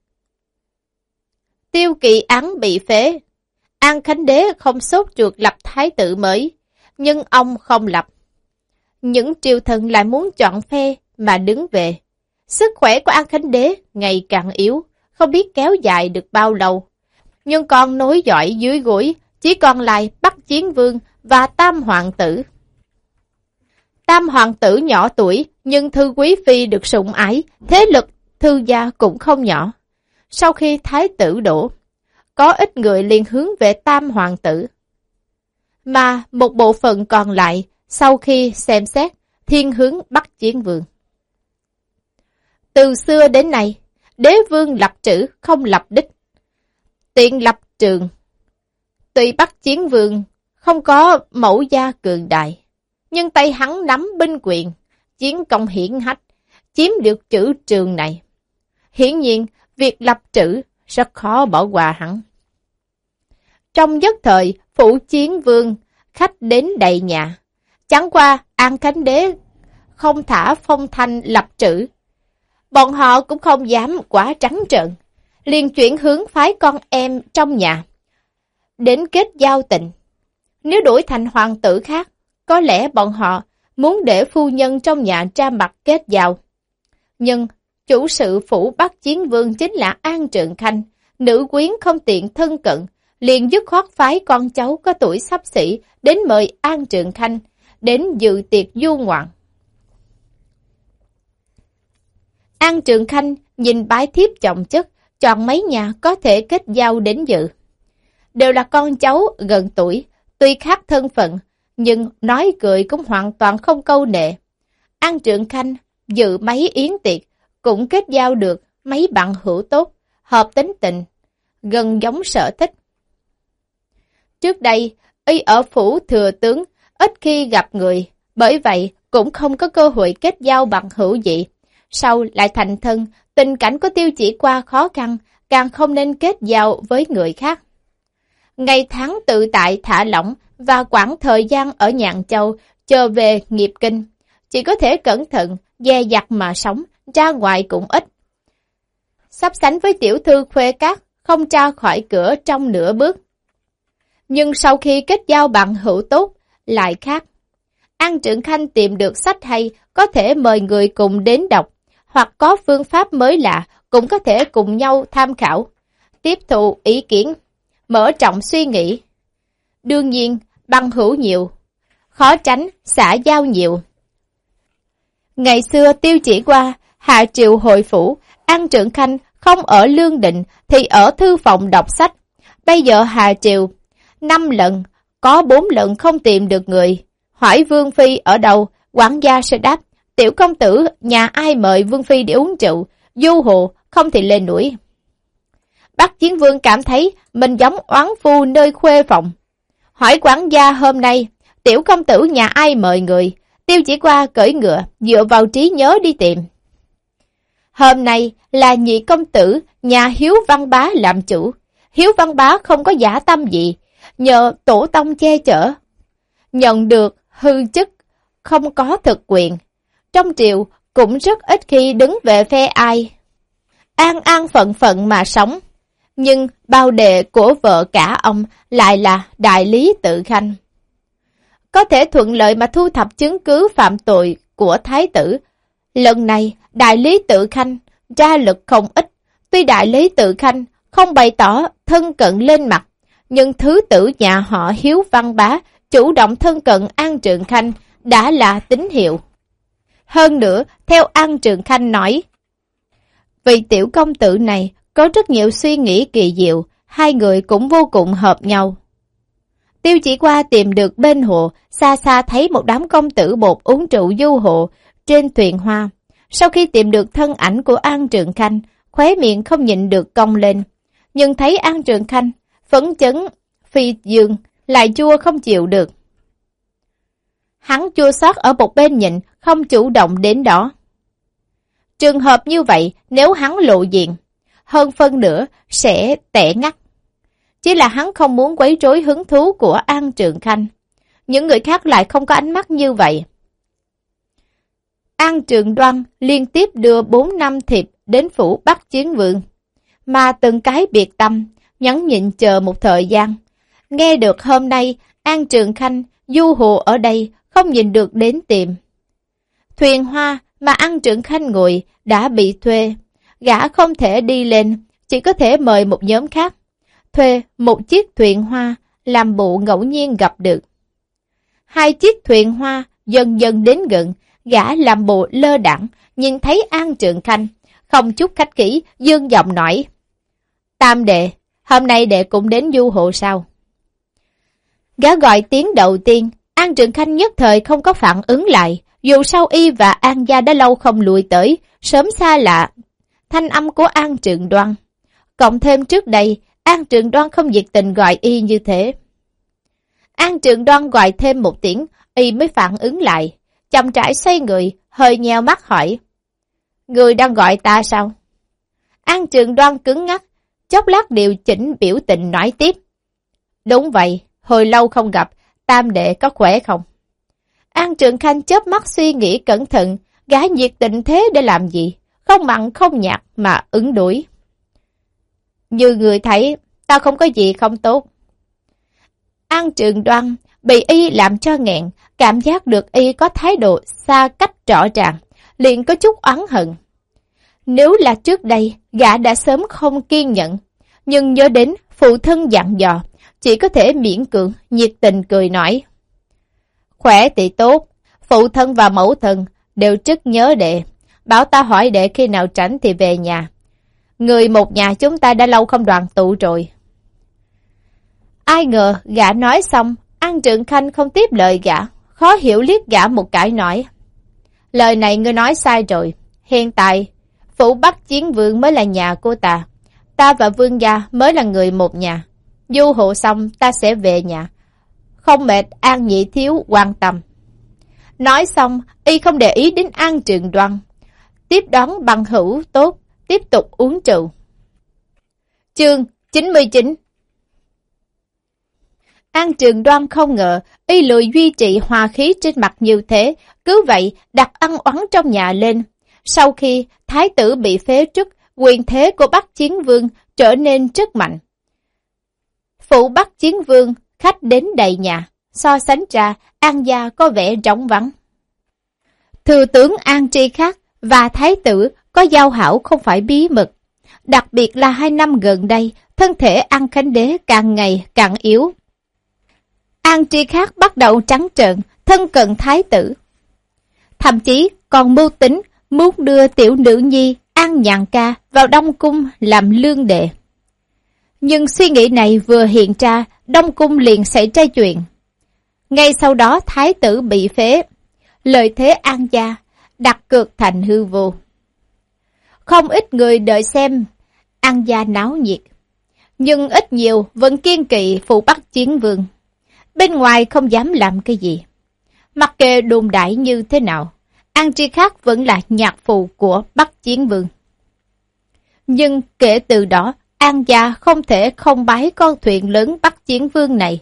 Tiêu Kỵ án bị phế. An Khánh Đế không sốt ruột lập thái tử mới, nhưng ông không lập. Những triều thần lại muốn chọn phe mà đứng về. Sức khỏe của An Khánh Đế ngày càng yếu, không biết kéo dài được bao lâu. Nhưng con nối dõi dưới gối, chỉ còn lại Bắc Chiến Vương và Tam Hoàng tử. Tam Hoàng tử nhỏ tuổi, nhưng Thư Quý Phi được sủng ái, thế lực Thư gia cũng không nhỏ. Sau khi thái tử đổ, có ít người liền hướng về Tam Hoàng tử. Mà một bộ phận còn lại, sau khi xem xét, thiên hướng Bắc Chiến Vương. Từ xưa đến nay, đế vương lập trữ không lập đích. Tiện lập trường. Tuy Bắc Chiến Vương không có mẫu gia cường đại, nhưng tay hắn nắm binh quyền, chiến công hiển hách, chiếm được chữ trường này. Hiển nhiên, việc lập trữ rất khó bỏ qua hắn. Trong nhất thời, phủ Chiến Vương, khách đến đầy nhà. Chẳng qua, An Khánh Đế không thả phong thanh lập trữ. Bọn họ cũng không dám quá trắng trợn, liền chuyển hướng phái con em trong nhà, đến kết giao tình. Nếu đổi thành hoàng tử khác, có lẽ bọn họ muốn để phu nhân trong nhà ra mặt kết giao. Nhưng chủ sự phủ Bắc Chiến Vương chính là An Trường Khanh, nữ quyến không tiện thân cận, liền dứt khoát phái con cháu có tuổi xấp xỉ đến mời An Trường Khanh đến dự tiệc du ngoạn. An Trường Khanh nhìn bái thiếp chồng chất, chọn mấy nhà có thể kết giao đến dự. Đều là con cháu gần tuổi, tuy khác thân phận, nhưng nói cười cũng hoàn toàn không câu nệ. An Trường Khanh dự mấy yến tiệc, cũng kết giao được mấy bạn hữu tốt, hợp tính tình, gần giống sở thích. Trước đây, y ở phủ thừa tướng, ít khi gặp người, bởi vậy cũng không có cơ hội kết giao bằng hữu gì. Sau lại thành thân, tình cảnh của Tiêu Chỉ Qua khó khăn, càng không nên kết giao với người khác. Ngày tháng tự tại thả lỏng và quãng thời gian ở Nhạn Châu chờ về Nghiệp Kinh, chỉ có thể cẩn thận, dè dặt mà sống, ra ngoài cũng ít. Sắp sánh với tiểu thư Khuê Cát, không ra khỏi cửa trong nửa bước. Nhưng sau khi kết giao bằng hữu tốt, lại khác, An Trượng Khanh tìm được sách hay, có thể mời người cùng đến đọc, hoặc có phương pháp mới lạ, cũng có thể cùng nhau tham khảo, tiếp thụ ý kiến, mở rộng suy nghĩ. Đương nhiên, bằng hữu nhiều, khó tránh xã giao nhiều. Ngày xưa Tiêu Chỉ qua, hạ triệu hội phủ, An Trượng Khanh không ở Lương Định thì ở thư phòng đọc sách. Bây giờ hạ triệu, năm lần, có bốn lần không tìm được người. Hỏi Vương Phi ở đâu, quản gia sẽ đáp, tiểu công tử nhà ai mời Vương Phi để uống rượu, du hồ không thì lên núi. Bắc Chiến Vương cảm thấy mình giống oán phu nơi khuê phòng. Hỏi quản gia hôm nay, tiểu công tử nhà ai mời người, Tiêu Chỉ qua cưỡi ngựa, dựa vào trí nhớ đi tìm. Hôm nay là nhị công tử nhà Hiếu Văn Bá làm chủ. Hiếu Văn Bá không có giả tâm gì, nhờ tổ tông che chở. Nhận được hư chức, không có thực quyền. Trong triều cũng rất ít khi đứng về phe ai. An an phận phận mà sống. Nhưng bao đệ của vợ cả ông lại là đại lý Tự Khanh. Có thể thuận lợi mà thu thập chứng cứ phạm tội của thái tử. Lần này, đại lý Tự Khanh ra lực không ít. Tuy đại lý Tự Khanh không bày tỏ thân cận lên mặt, nhưng thứ tử nhà họ Hiếu Văn Bá chủ động thân cận An Trượng Khanh đã là tín hiệu. Hơn nữa, theo An Trượng Khanh nói, vị tiểu công tử này có rất nhiều suy nghĩ kỳ diệu, hai người cũng vô cùng hợp nhau. Tiêu Chỉ qua tìm được bên hồ, xa xa thấy một đám công tử bột uống rượu du hồ trên thuyền hoa. Sau khi tìm được thân ảnh của An Trượng Khanh, khóe miệng không nhịn được cong lên. Nhưng thấy An Trượng Khanh, phấn chấn, phi dương, lại chua không chịu được. Hắn chua xót ở một bên nhịn, không chủ động đến đó. Trường hợp như vậy, nếu hắn lộ diện, hơn phân nữa sẽ tệ ngắt. Chỉ là hắn không muốn quấy rối hứng thú của An Trượng Khanh. Những người khác lại không có ánh mắt như vậy. An Trượng Đoan liên tiếp đưa bốn năm thiệp đến phủ Bắc Chiến Vương, mà từng cái biệt tâm, nhẫn nhịn chờ một thời gian. Nghe được hôm nay An Trượng Khanh du hồ ở đây, không nhìn được đến tìm. Thuyền hoa mà An Trượng Khanh ngồi đã bị thuê, gã không thể đi lên, chỉ có thể mời một nhóm khác. Thuê một chiếc thuyền hoa, làm bộ ngẫu nhiên gặp được. Hai chiếc thuyền hoa dần dần đến gần, gã làm bộ lơ đãng, nhìn thấy An Trượng Khanh, không chút khách khí, dương giọng nói. Tam đệ, hôm nay đệ cũng đến du hộ sao? Gã gọi tiếng đầu tiên, An Trượng Khanh nhất thời không có phản ứng lại, dù sao y và An gia đã lâu không lùi tới, sớm xa lạ. Thanh âm của An Trượng Đoan, cộng thêm trước đây, An Trượng Đoan không nhiệt tình gọi y như thế. An Trượng Đoan gọi thêm một tiếng, y mới phản ứng lại, chậm rãi xoay người, hơi nheo mắt hỏi. Người đang gọi ta sao? An Trượng Đoan cứng ngắc, chốc lát điều chỉnh biểu tình nói tiếp. Đúng vậy, hồi lâu không gặp, tam đệ có khỏe không? An Trượng Khanh chớp mắt suy nghĩ cẩn thận, gã nhiệt tình thế để làm gì? Không mặn không nhạt mà ứng đối. Như người thấy, ta không có gì không tốt. An Trượng Đoan bị y làm cho nghẹn, cảm giác được y có thái độ xa cách rõ ràng, liền có chút oán hận. Nếu là trước đây, gã đã sớm không kiên nhẫn, nhưng nhớ đến phụ thân dặn dò, chỉ có thể miễn cưỡng, nhiệt tình cười nói. Khỏe thì tốt, phụ thân và mẫu thân đều rất nhớ đệ, bảo ta hỏi đệ khi nào rảnh thì về nhà. Người một nhà chúng ta đã lâu không đoàn tụ rồi. Ai ngờ gã nói xong, An Trượng Khanh không tiếp lời gã, khó hiểu liếc gã một cái nói. Lời này ngươi nói sai rồi, hiện tại phủ Bắc Chiến Vương mới là nhà của ta, ta và vương gia mới là người một nhà. Du hộ xong ta sẽ về nhà, không mệt An nhị thiếu quan tâm. Nói xong, y không để ý đến An Trượng Đoan, tiếp đón bằng hữu tốt, tiếp tục uống rượu. Chương chín mươi chín. An Trượng Đoan không ngờ, y lười duy trì hòa khí trên mặt như thế, cứ vậy đặt ăn oán trong nhà lên. Sau khi thái tử bị phế truất, quyền thế của Bắc Chiến Vương trở nên rất mạnh. Phủ Bắc Chiến Vương, khách đến đầy nhà, so sánh ra An gia có vẻ trống vắng. Thừa tướng An Tri Khắc và thái tử có giao hảo không phải bí mật, đặc biệt là hai năm gần đây, thân thể An Khánh Đế càng ngày càng yếu. An Tri Khắc bắt đầu trắng trợn, thân cận thái tử. Thậm chí còn mưu tính muốn đưa tiểu nữ nhi An Nhàn Ca vào Đông Cung làm lương đệ. Nhưng suy nghĩ này vừa hiện ra, Đông Cung liền xảy ra chuyện. Ngay sau đó thái tử bị phế, lợi thế An gia đặt cược thành hư vô. Không ít người đợi xem An gia náo nhiệt, nhưng ít nhiều vẫn kiên kỵ phụ Bắc Chiến Vương. Bên ngoài không dám làm cái gì. Mặc kệ đồn đại như thế nào, An Tri Khắc vẫn là nhạc phụ của Bắc Chiến Vương. Nhưng kể từ đó, An gia không thể không bái con thuyền lớn Bắc Chiến Vương này.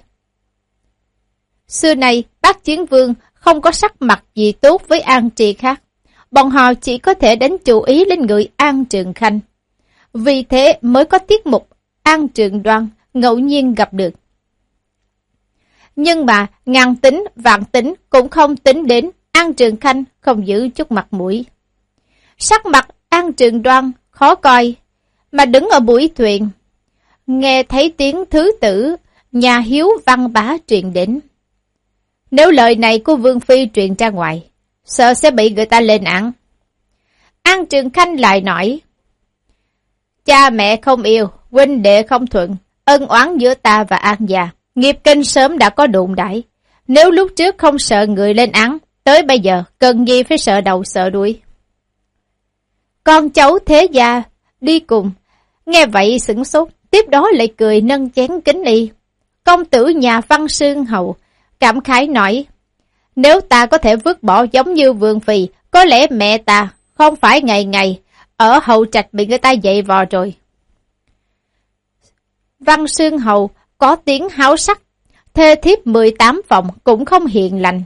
Xưa nay, Bắc Chiến Vương không có sắc mặt gì tốt với An Tri Khắc. Bọn họ chỉ có thể đánh chú ý lên người An Trường Khanh. Vì thế mới có tiết mục An Trường Đoan ngẫu nhiên gặp được. Nhưng mà ngàn tính vạn tính cũng không tính đến An Trường Khanh không giữ chút mặt mũi. Sắc mặt An Trường Đoan khó coi, mà đứng ở buổi thuyền, nghe thấy tiếng thứ tử nhà hiếu văn bá truyền đến. Nếu lời này của Vương Phi truyền ra ngoài, sợ sẽ bị người ta lên án. An Trường Khanh lại nói, cha mẹ không yêu, huynh đệ không thuận, ân oán giữa ta và An gia, nghiệp kinh sớm đã có đụng đãi. Nếu lúc trước không sợ người lên án, tới bây giờ cần gì phải sợ đầu sợ đuôi. Con cháu thế gia đi cùng, nghe vậy sửng sốt, tiếp đó lại cười nâng chén kính ly. Công tử nhà Văn Xương Hầu cảm khái nói, nếu ta có thể vứt bỏ giống như Vương Phi, có lẽ mẹ ta không phải ngày ngày ở hậu trạch bị người ta dạy vò rồi. Văn Xương Hầu có tiếng háo sắc, thê thiếp mười tám phòng cũng không hiền lành.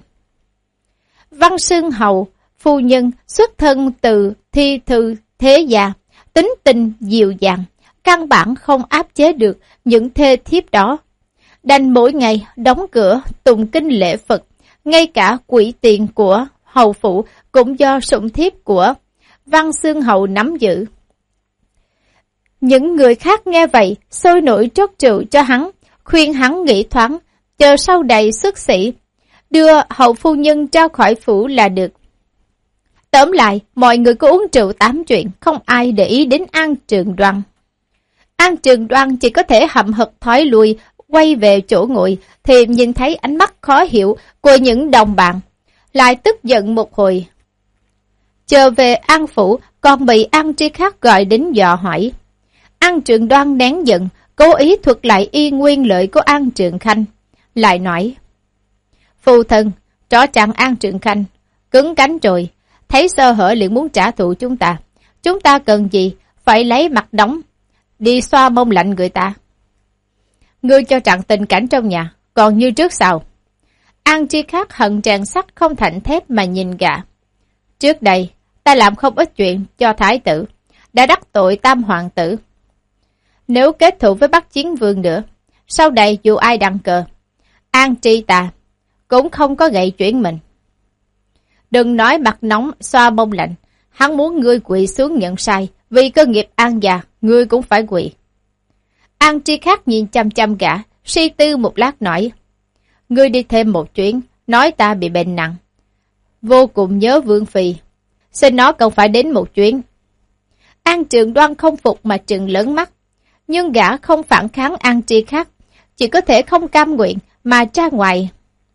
Văn Xương Hầu, phu nhân xuất thân từ thi thư thế gia, tính tình dịu dàng, căn bản không áp chế được những thê thiếp đó. Đành mỗi ngày đóng cửa tụng kinh lễ Phật, ngay cả quỹ tiền của hầu phủ cũng do sủng thiếp của Văn Xương Hầu nắm giữ. Những người khác nghe vậy, sôi nổi trót rượu cho hắn, khuyên hắn nghĩ thoáng, chờ sau đầy xuất sĩ, đưa hậu phu nhân ra khỏi phủ là được. Tóm lại, mọi người cứ uống rượu tám chuyện, không ai để ý đến An Trường Đoan. An Trường Đoan chỉ có thể hậm hực thoái lui, quay về chỗ ngồi, thì nhìn thấy ánh mắt khó hiểu của những đồng bạn, lại tức giận một hồi. Chờ về An phủ, còn bị An Tri Khắc gọi đến dò hỏi. An Trường Đoan nén giận, cố ý thuật lại y nguyên lợi của An Trường Khanh, lại nói, phu thân, rõ ràng An Trường Khanh, cứng cánh rồi, thấy sơ hở liền muốn trả thù chúng ta. Chúng ta cần gì, phải lấy mặt đóng, đi xoa mông lạnh người ta. Ngươi cho rằng tình cảnh trong nhà, còn như trước sao? An Tri Khắc hận tràn sắt không thành thép mà nhìn gã. Trước đây, ta làm không ít chuyện cho thái tử, đã đắc tội tam hoàng tử. Nếu kết thù với Bắc Chiến Vương nữa, sau đây dù ai đăng cờ, An Tri ta cũng không có gậy chuyển mình. Đừng nói mặt nóng xoa mông lạnh, hắn muốn ngươi quỳ xuống nhận sai, vì cơ nghiệp An gia, ngươi cũng phải quỳ. An Tri Khắc nhìn chăm chăm gã, suy tư một lát nói, ngươi đi thêm một chuyến, nói ta bị bệnh nặng, vô cùng nhớ Vương Phi, xin nó cần phải đến một chuyến. An Trường Đoan không phục mà trừng lớn mắt, nhưng gã không phản kháng An Tri Khắc, chỉ có thể không cam nguyện mà ra ngoài.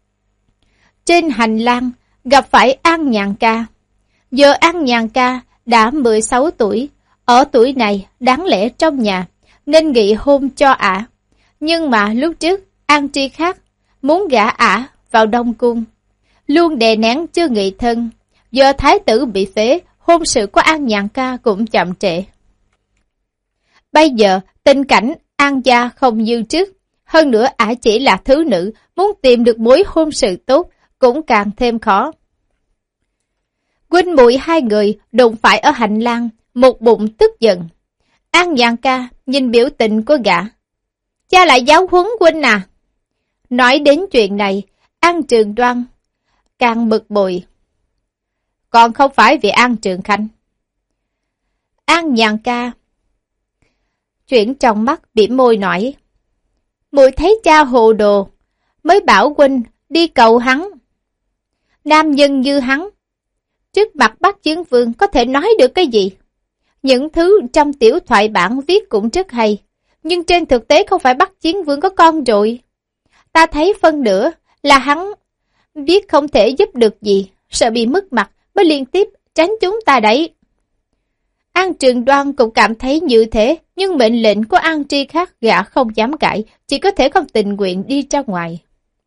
Trên hành lang, gặp phải An Nhàn Ca. Giờ An Nhàn Ca đã mười sáu tuổi, ở tuổi này đáng lẽ trong nhà, nên nghị hôn cho ả. Nhưng mà lúc trước, An Tri Khắc muốn gả ả vào Đông Cung, luôn đè nén chưa nghị thân. Giờ thái tử bị phế, hôn sự của An Nhàn Ca cũng chậm trễ. Bây giờ, tình cảnh An gia không như trước. Hơn nữa ả chỉ là thứ nữ, muốn tìm được mối hôn sự tốt cũng càng thêm khó. Huynh muội hai người đụng phải ở hành lang, một bụng tức giận. An Nhàn Ca nhìn biểu tình của gã. Cha lại giáo huấn huynh à? Nói đến chuyện này, An Trường Đoan càng bực bội. Còn không phải vì An Trường Khanh. An Nhàn ca chuyển trong mắt bỉm môi nói. Muội thấy cha hồ đồ, mới bảo huynh đi cầu hắn. Nam nhân như hắn, trước mặt Bắc Chiến Vương có thể nói được cái gì? Những thứ trong tiểu thoại bản viết cũng rất hay, nhưng trên thực tế không phải Bắc Chiến Vương có con rồi. Ta thấy phân nửa là hắn biết không thể giúp được gì, sợ bị mất mặt mới liên tiếp tránh chúng ta đấy. An Trường Đoan cũng cảm thấy như thế, nhưng mệnh lệnh của An Tri khác gã không dám cãi, chỉ có thể không tình nguyện đi ra ngoài.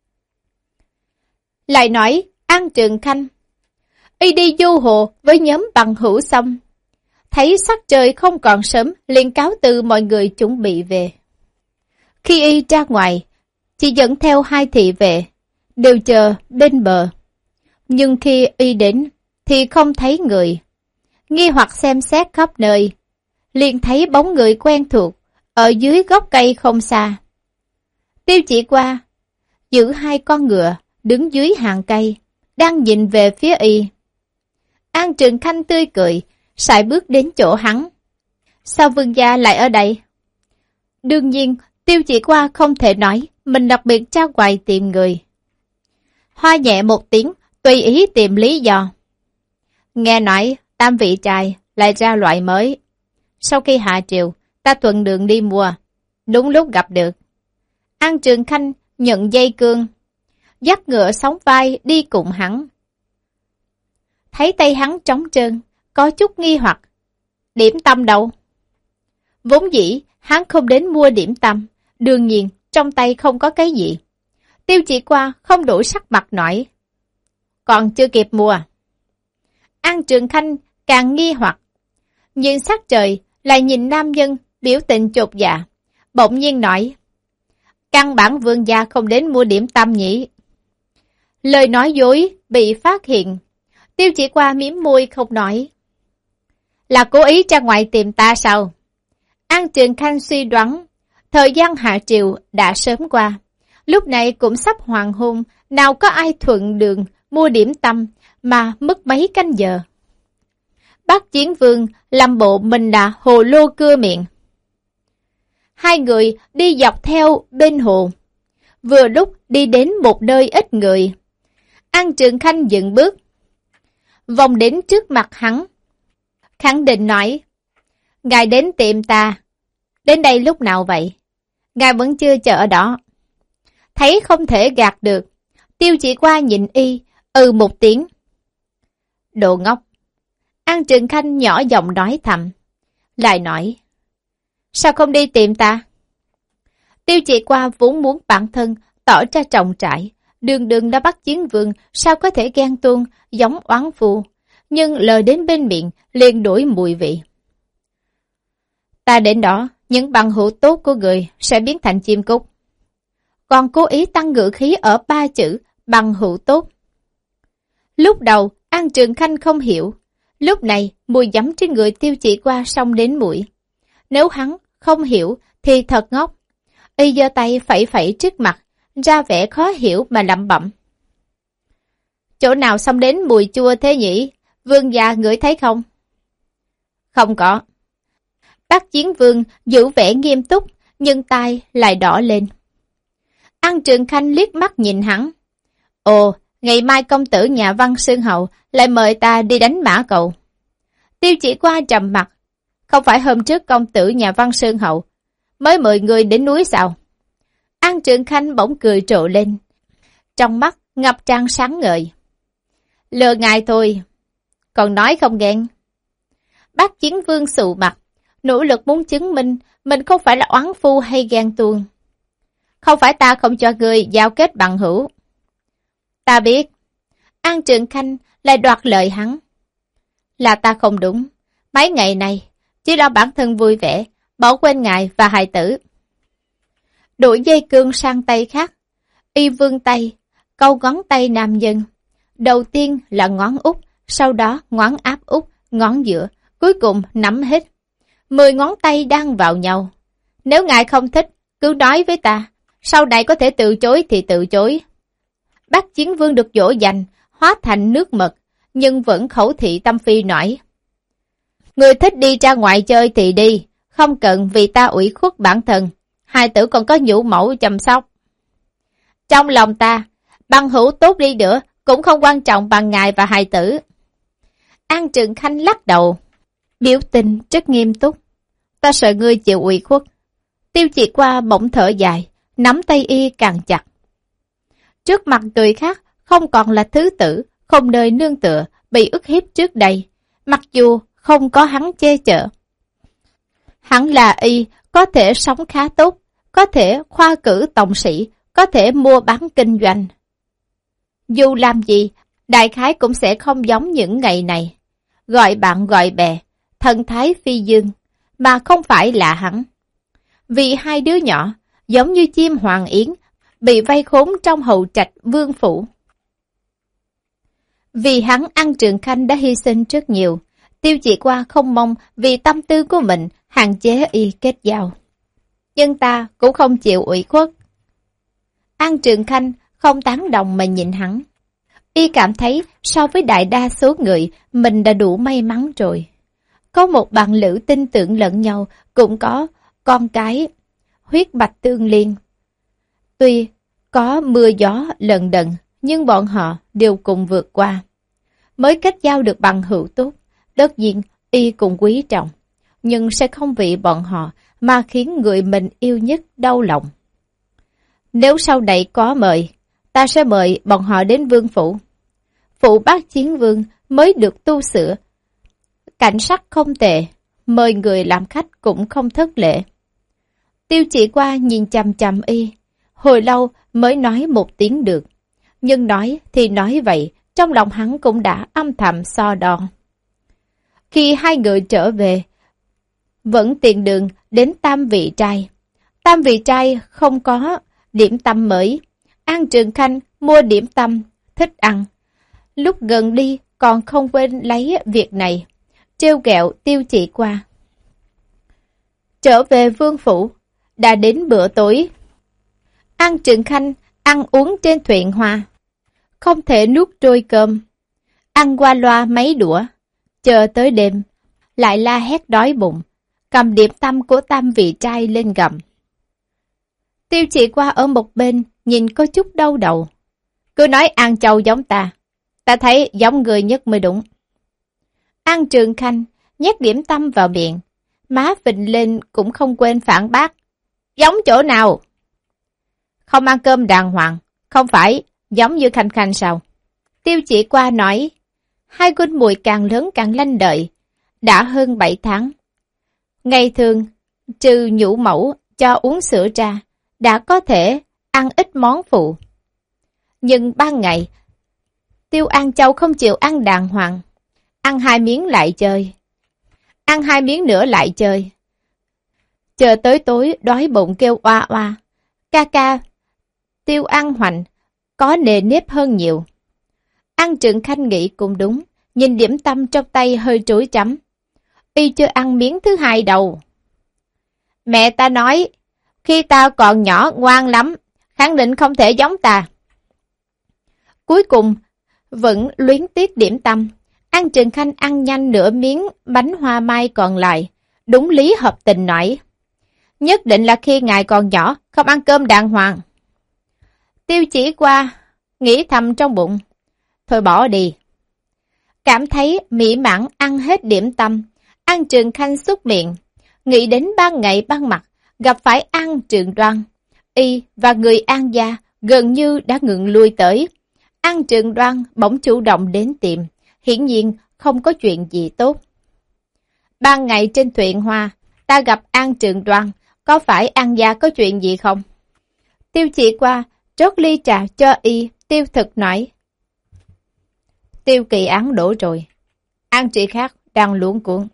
Lại nói, An Trường Khanh y đi du hồ với nhóm bằng hữu xong, thấy sắc trời không còn sớm, liền cáo từ mọi người chuẩn bị về. Khi y ra ngoài, chỉ dẫn theo hai thị vệ, đều chờ bên bờ. Nhưng khi y đến, thì không thấy người. Nghi hoặc xem xét khắp nơi, liền thấy bóng người quen thuộc, ở dưới gốc cây không xa. Tiêu Chỉ Qua giữ hai con ngựa, đứng dưới hàng cây, đang nhìn về phía y. An Trường Khanh tươi cười, sải bước đến chỗ hắn. Sao vương gia lại ở đây? Đương nhiên, Tiêu Chỉ Qua không thể nói, mình đặc biệt ra ngoài tìm người. Hoa nhẹ một tiếng, tùy ý tìm lý do. Nghe nói, tam vị trai lại ra loại mới. Sau khi hạ triều, ta thuận đường đi mua. Đúng lúc gặp được. An Trường Khanh nhận dây cương, dắt ngựa sóng vai đi cùng hắn. Thấy tay hắn trống trơn, có chút nghi hoặc. Điểm tâm đâu? Vốn dĩ, hắn không đến mua điểm tâm. Đương nhiên, trong tay không có cái gì. Tiêu Chỉ Qua không đổi sắc mặt nói. Còn chưa kịp mua. An Trường Khanh càng nghi hoặc. Nhìn sắc trời, lại nhìn nam nhân, biểu tình chột dạ. Bỗng nhiên nói. Căn bản vương gia không đến mua điểm tâm nhỉ. Lời nói dối bị phát hiện. Tiêu Chỉ Qua mím môi không nói. Là cố ý ra ngoài tìm ta sao? An Trường Khanh suy đoán. Thời gian hạ triều đã sớm qua. Lúc này cũng sắp hoàng hôn. Nào có ai thuận đường mua điểm tâm mà mất mấy canh giờ. Bắc Chiến Vương làm bộ mình đã hồ lô cưa miệng. Hai người đi dọc theo bên hồ. Vừa lúc đi đến một nơi ít người. An Trường Khanh dừng bước, vòng đến trước mặt hắn, khẳng định nói. Ngài đến tìm ta. Đến đây lúc nào vậy? Ngài vẫn chưa chờ ở đó. Thấy không thể gạt được, Tiêu Chỉ Qua nhìn y, ừ một tiếng. Đồ ngốc. An Trường Khanh nhỏ giọng nói thầm. Lại nói. Sao không đi tìm ta? Tiêu Chỉ Qua vốn muốn bản thân tỏ ra trọng trải. Đường đường đã bắt Chiến Vương, sao có thể ghen tuông, giống oán phu. Nhưng lời đến bên miệng, liền đổi mùi vị. Ta đến đó, những bằng hữu tốt của người sẽ biến thành chim cút. Còn cố ý tăng ngữ khí ở ba chữ bằng hữu tốt. Lúc đầu, An Trường Khanh không hiểu. Lúc này, mùi giấm trên người Tiêu Chỉ Qua xông đến mũi. Nếu hắn không hiểu, thì thật ngốc. Y giơ tay phẩy phẩy trước mặt, ra vẻ khó hiểu mà lẩm bẩm. Chỗ nào xông đến mùi chua thế nhỉ? Vương gia ngửi thấy không? Không có. Bắc Chiến Vương giữ vẻ nghiêm túc, nhưng tai lại đỏ lên. An Trường Khanh liếc mắt nhìn hắn. Ồ, ngày mai công tử nhà Văn Xương Hậu lại mời ta đi đánh mã cầu. Tiêu Chỉ Qua trầm mặt. Không phải hôm trước công tử nhà Văn Xương Hậu mới mời người đến núi sao? An Trường Khanh bỗng cười trộn lên. Trong mắt ngập tràn sáng ngời. Lừa ngài thôi. Còn nói không ghen. Bắc Chiến Vương sụ mặt, nỗ lực muốn chứng minh mình không phải là oán phu hay ghen tuông. Không phải ta không cho người giao kết bằng hữu. Ta biết. An Trường Khanh lại đoạt lời hắn. Là ta không đúng. Mấy ngày này, chỉ lo bản thân vui vẻ, bỏ quên ngài và hài tử. Đuổi dây cương sang tay khác. Y vươn tay, câu ngón tay nam nhân. Đầu tiên là ngón út, sau đó ngón áp út, ngón giữa, cuối cùng nắm hết. Mười ngón tay đang vào nhau. Nếu ngài không thích, cứ nói với ta. Sau này có thể từ chối thì từ chối. Bác Chiến Vương được dỗ dành, hóa thành nước mật, nhưng vẫn khẩu thị tâm phi nói. Người thích đi ra ngoài chơi thì đi, không cần vì ta ủy khuất bản thân, hai tử còn có nhũ mẫu chăm sóc. Trong lòng ta, bằng hữu tốt đi nữa, cũng không quan trọng bằng ngài và hài tử. An Trường Khanh lắc đầu, biểu tình rất nghiêm túc. Ta sợ ngươi chịu ủy khuất. Tiêu Chỉ Qua bỗng thở dài, nắm tay y càng chặt. Trước mặt người khác, không còn là thứ tử, không nơi nương tựa, bị ức hiếp trước đây. Mặc dù không có hắn che chở. Hắn là y, có thể sống khá tốt, có thể khoa cử tổng sĩ, có thể mua bán kinh doanh. Dù làm gì, đại khái cũng sẽ không giống những ngày này. Gọi bạn gọi bè, thần thái phi dương, mà không phải là hắn. Vì hai đứa nhỏ, giống như chim hoàng yến, bị vây khốn trong hậu trạch vương phủ. Vì hắn, An Trường Khanh đã hy sinh rất nhiều. Tiêu Chỉ Qua không mong vì tâm tư của mình hạn chế y kết giao. Nhưng ta cũng không chịu ủy khuất. An Trường Khanh không tán đồng mà nhìn hắn. Y cảm thấy so với đại đa số người, mình đã đủ may mắn rồi. Có một bạn lữ tin tưởng lẫn nhau, cũng có con cái, huyết mạch tương liên. Tuy có mưa gió lần đần, nhưng bọn họ đều cùng vượt qua. Mới kết giao được bằng hữu tốt, tất nhiên y cùng quý trọng, nhưng sẽ không vì bọn họ mà khiến người mình yêu nhất đau lòng. Nếu sau này có mời, ta sẽ mời bọn họ đến vương phủ. Phụ Bác Chiến Vương mới được tu sửa. Cảnh sắc không tệ, mời người làm khách cũng không thất lễ. Tiêu Chỉ Qua nhìn chằm chằm y, hồi lâu mới nói một tiếng được. Nhưng nói thì nói vậy, trong lòng hắn cũng đã âm thầm so đo. Khi hai người trở về, vẫn tiện đường đến Tam Vị Trai. Tam Vị Trai không có điểm tâm mới. An Trường Khanh mua điểm tâm, thích ăn. Lúc gần đi còn không quên lấy việc này, trêu ghẹo Tiêu Chỉ Qua. Trở về vương phủ, đã đến bữa tối. An Trường Khanh ăn uống trên thuyền hoa, không thể nuốt trôi cơm. Ăn qua loa mấy đũa, chờ tới đêm, lại la hét đói bụng, cầm điểm tâm của Tam Vị Trai lên gặm. Tiêu Chỉ Qua ở một bên, nhìn có chút đau đầu. Cứ nói An Châu giống ta, ta thấy giống người nhất mới đúng. An Trường Khanh nhét điểm tâm vào miệng, má phình lên cũng không quên phản bác. Giống chỗ nào? Không ăn cơm đàng hoàng, không phải giống như Khanh Khanh sao? Tiêu Chỉ Qua nói, hai huynh muội càng lớn càng lanh đợi, đã hơn bảy tháng. Ngày thường, trừ nhũ mẫu cho uống sữa ra, đã có thể ăn ít món phụ. Nhưng ban ngày, Tiêu An Châu không chịu ăn đàng hoàng, ăn hai miếng lại chơi, ăn hai miếng nữa lại chơi. Chờ tới tối đói bụng kêu oa oa, ca ca, Tiêu An Hoành có nề nếp hơn nhiều. An Trường Khanh nghĩ cũng đúng, nhìn điểm tâm trong tay hơi trối trắm. Y chưa ăn miếng thứ hai đầu. Mẹ ta nói, khi ta còn nhỏ ngoan lắm, khẳng định không thể giống ta. Cuối cùng, vẫn luyến tiếc điểm tâm. An Trường Khanh ăn nhanh nửa miếng bánh hoa mai còn lại, đúng lý hợp tình nói. Nhất định là khi ngài còn nhỏ, không ăn cơm đàng hoàng. Tiêu Chỉ Qua, nghĩ thầm trong bụng. Thôi bỏ đi. Cảm thấy mỹ mãn ăn hết điểm tâm, An Trường Khanh xúc miệng. Nghĩ đến ban ngày ban mặt, gặp phải An Trường Đoan. Y và người An gia gần như đã ngừng lui tới. An Trường Đoan bỗng chủ động đến tìm, hiển nhiên không có chuyện gì tốt. Ban ngày trên thuyền hoa, ta gặp An Trường Đoan, có phải An gia có chuyện gì không? Tiêu Chỉ Qua rót ly trà cho y, tiêu thực nói. Tiêu kỳ án đổ rồi. An Tri Khác đang luống cuốn.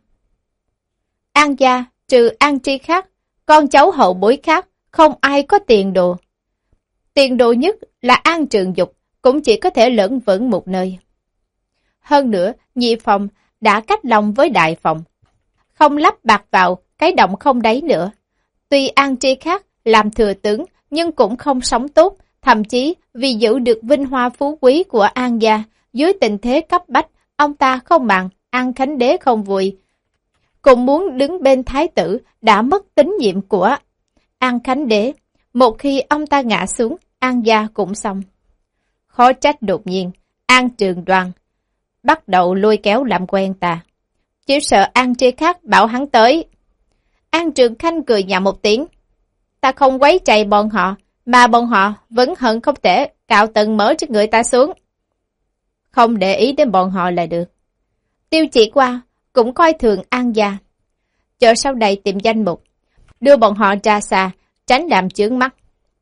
An gia trừ An Tri Khác, con cháu hậu bối khác, không ai có tiền đồ. Tiền đồ nhất là An Trường Dục, cũng chỉ có thể lẫn vững một nơi. Hơn nữa, nhị phòng đã cách lòng với đại phòng, không lắp bạc vào cái động không đáy nữa. Tuy An Tri Khác làm thừa tướng, nhưng cũng không sống tốt, Thậm chí vì giữ được vinh hoa phú quý của An gia, dưới tình thế cấp bách, ông ta không bằng An Khánh Đế không vui. Cũng muốn đứng bên thái tử đã mất tín nhiệm của An Khánh Đế. Một khi ông ta ngã xuống, An gia cũng xong. Khó trách đột nhiên, An Trường Đoan bắt đầu lôi kéo làm quen ta. Chỉ sợ An Tri Khắc bảo hắn tới. An Trường Khanh cười nhạo một tiếng. Ta không quấy rầy bọn họ, mà bọn họ vẫn hận không thể cạo tận mỡ trước người ta xuống. Không để ý đến bọn họ là được. Tiêu Chỉ Qua cũng coi thường An gia. Chờ sau đây tìm danh mục, đưa bọn họ ra xa, tránh làm chướng mắt.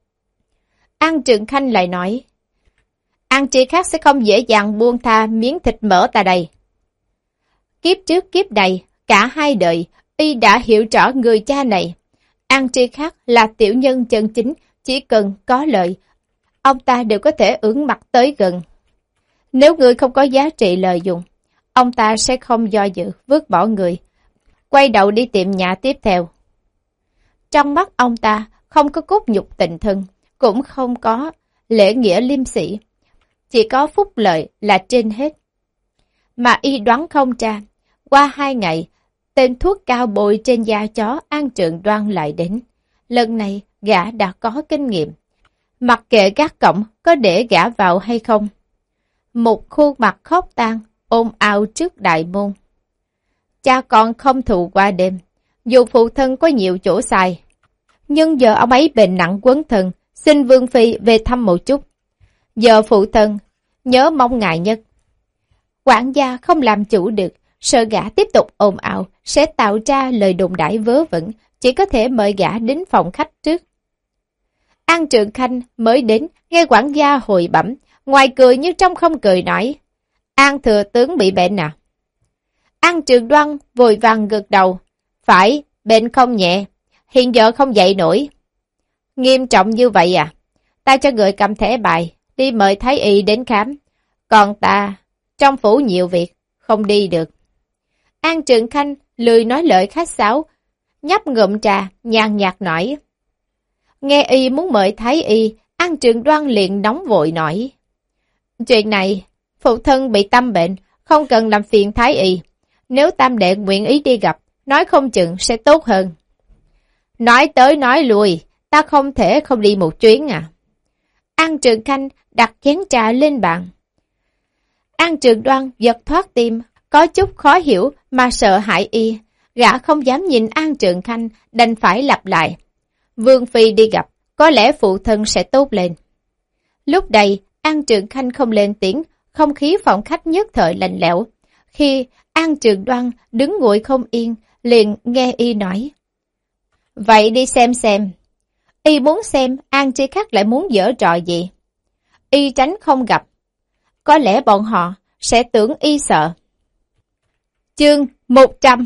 An Trường Khanh lại nói, An Tri Khắc sẽ không dễ dàng buông tha miếng thịt mỡ ta đây. Kiếp trước kiếp này, cả hai đời, y đã hiểu rõ người cha này. An Tri Khắc là tiểu nhân chân chính, chỉ cần có lợi, ông ta đều có thể ưỡn mặt tới gần. Nếu người không có giá trị lợi dụng, ông ta sẽ không do dự vứt bỏ người, quay đầu đi tìm nhà tiếp theo. Trong mắt ông ta không có cốt nhục tình thân, cũng không có lễ nghĩa liêm sĩ, chỉ có phúc lợi là trên hết. Mà y đoán không ra, qua hai ngày, tên thuốc cao bôi trên da chó An Trường Đoan lại đến. Lần này gã đã có kinh nghiệm, mặc kệ gác cổng có để gã vào hay không. Một khuôn mặt khóc tang ôm ào trước đại môn. Cha con không thù qua đêm, dù phụ thân có nhiều chỗ sai, nhưng giờ ông ấy bệnh nặng quấn thân, xin Vương Phi về thăm một chút. Giờ phụ thân nhớ mong ngài nhất. Quản gia không làm chủ được, sợ gã tiếp tục ồn ào sẽ tạo ra lời đồn đại vớ vẩn, chỉ có thể mời gã đến phòng khách trước. An Trường Khanh mới đến, nghe quản gia hồi bẩm, ngoài cười như trong không cười nói, An thừa tướng bị bệnh à? An Trường Đoan vội vàng gật đầu, phải, bệnh không nhẹ, hiện giờ không dậy nổi. Nghiêm trọng như vậy à? Ta cho người cầm thẻ bài, đi mời thái y đến khám, còn ta trong phủ nhiều việc, không đi được. An Trường Khanh lười nói lời khách sáo, nhấp ngụm trà, nhàn nhạt nói. Nghe y muốn mời thái y, An Trường Đoan liền nóng vội nói. Chuyện này, phụ thân bị tâm bệnh, không cần làm phiền thái y. Nếu tam đệ nguyện ý đi gặp, nói không chừng sẽ tốt hơn. Nói tới nói lui, ta không thể không đi một chuyến à. An Trường Khanh đặt chén trà lên bàn. An Trường Đoan giật thoát tim, có chút khó hiểu mà sợ hãi y. Gã không dám nhìn An Trường Khanh, đành phải lặp lại. Vương Phi đi gặp, có lẽ phụ thân sẽ tốt lên. Lúc này, An Trường Khanh không lên tiếng, không khí phòng khách nhất thời lạnh lẽo. Khi An Trường Đoan đứng ngồi không yên, liền nghe y nói. Vậy đi xem xem. Y muốn xem An Tri Khắc lại muốn giở trò gì. Y tránh không gặp. Có lẽ bọn họ sẽ tưởng y sợ. Chương một trăm.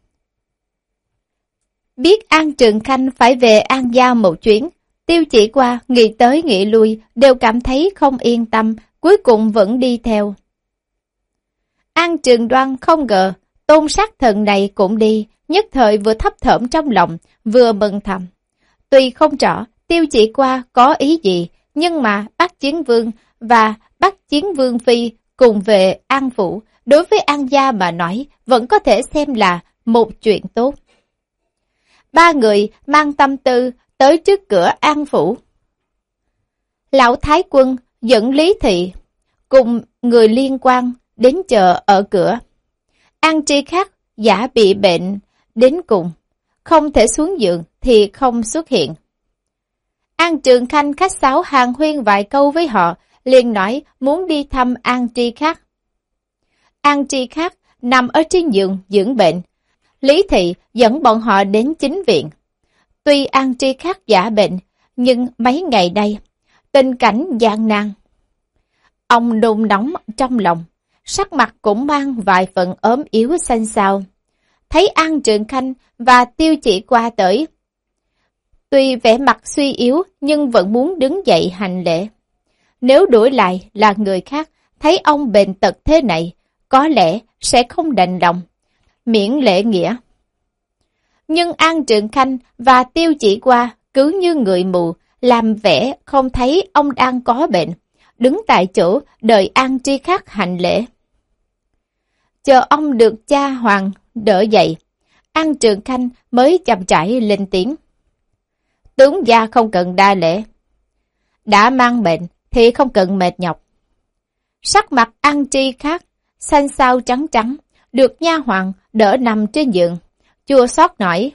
Biết An Trường Khanh phải về An gia một chuyến, Tiêu Chỉ Qua nghĩ tới nghĩ lui đều cảm thấy không yên tâm, cuối cùng vẫn đi theo. An Trường Đoan không ngờ, tôn sát thần này cũng đi, nhất thời vừa thấp thởm trong lòng, vừa mừng thầm. Tuy không rõ Tiêu Chỉ Qua có ý gì, nhưng mà Bắc Chiến Vương và Bắc Chiến Vương Phi cùng về An Phủ, đối với An gia mà nói, vẫn có thể xem là một chuyện tốt. Ba người mang tâm tư tới trước cửa An Phủ. Lão Thái Quân dẫn Lý Thị cùng người liên quan đến chờ ở cửa. An Tri Khắc giả bị bệnh đến cùng, không thể xuống giường thì không xuất hiện. An Trường Khanh khách sáo hàng huyên vài câu với họ, liền nói muốn đi thăm An Tri Khắc. An Tri Khắc nằm ở trên giường dưỡng bệnh. Lý Thị dẫn bọn họ đến chính viện. Tuy An Tri Khắc giả bệnh, nhưng mấy ngày đây, tình cảnh gian nan. Ông nôn nóng trong lòng, sắc mặt cũng mang vài phần ốm yếu xanh xao. Thấy An Trường Khanh và Tiêu Chỉ Qua tới. Tuy vẻ mặt suy yếu nhưng vẫn muốn đứng dậy hành lễ. Nếu đuổi lại là người khác, thấy ông bệnh tật thế này, có lẽ sẽ không đành lòng, miễn lễ nghĩa. Nhưng An Trường Khanh và Tiêu Chỉ Qua cứ như người mù, làm vẻ không thấy ông đang có bệnh, đứng tại chỗ đợi An Tri Khắc hành lễ. Chờ ông được cha Hoàng đỡ dậy, An Trường Khanh mới chậm rãi lên tiếng. Tướng gia không cần đa lễ. Đã mang bệnh thì không cần mệt nhọc. Sắc mặt An Tri Khắc xanh xao trắng trắng, được nha hoàng đỡ nằm trên giường, chua xót nói.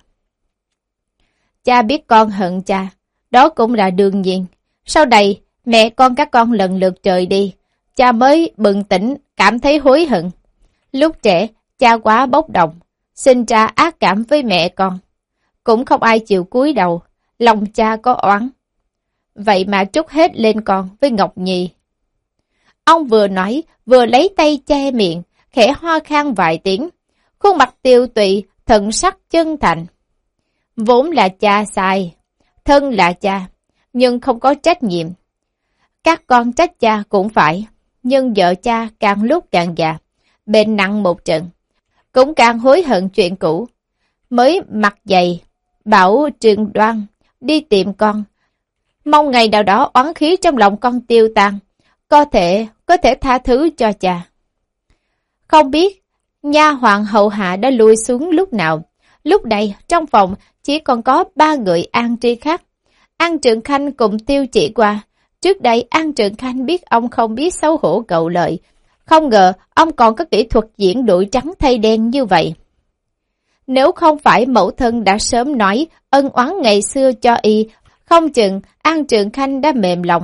Cha biết con hận cha, đó cũng là đương nhiên. Sau đây, mẹ con các con lần lượt trời đi, cha mới bừng tỉnh, cảm thấy hối hận. Lúc trẻ, cha quá bốc đồng, sinh ra ác cảm với mẹ con. Cũng không ai chịu cúi đầu, lòng cha có oán. Vậy mà trút hết lên con với Ngọc Nhi. Ông vừa nói, vừa lấy tay che miệng, khẽ ho khan vài tiếng. Khuôn mặt tiêu tụy, thần sắc chân thành. Vốn là cha sai, thân là cha, nhưng không có trách nhiệm. Các con trách cha cũng phải, nhưng vợ cha càng lúc càng già, bệnh nặng một trận, cũng càng hối hận chuyện cũ. Mới mặt dày, bảo Trường Đoan đi tìm con, mong ngày nào đó oán khí trong lòng con tiêu tan, có thể, có thể tha thứ cho cha. Không biết, nha hoàng hậu hạ đã lui xuống lúc nào. Lúc này, trong phòng chỉ còn có ba người An Tri Khắc. An Trường Khanh cùng Tiêu Chỉ qua. Trước đây An Trường Khanh biết ông không biết xấu hổ cậu lợi. Không ngờ ông còn có kỹ thuật diễn đổi trắng thay đen như vậy. Nếu không phải mẫu thân đã sớm nói ân oán ngày xưa cho y, không chừng An Trường Khanh đã mềm lòng.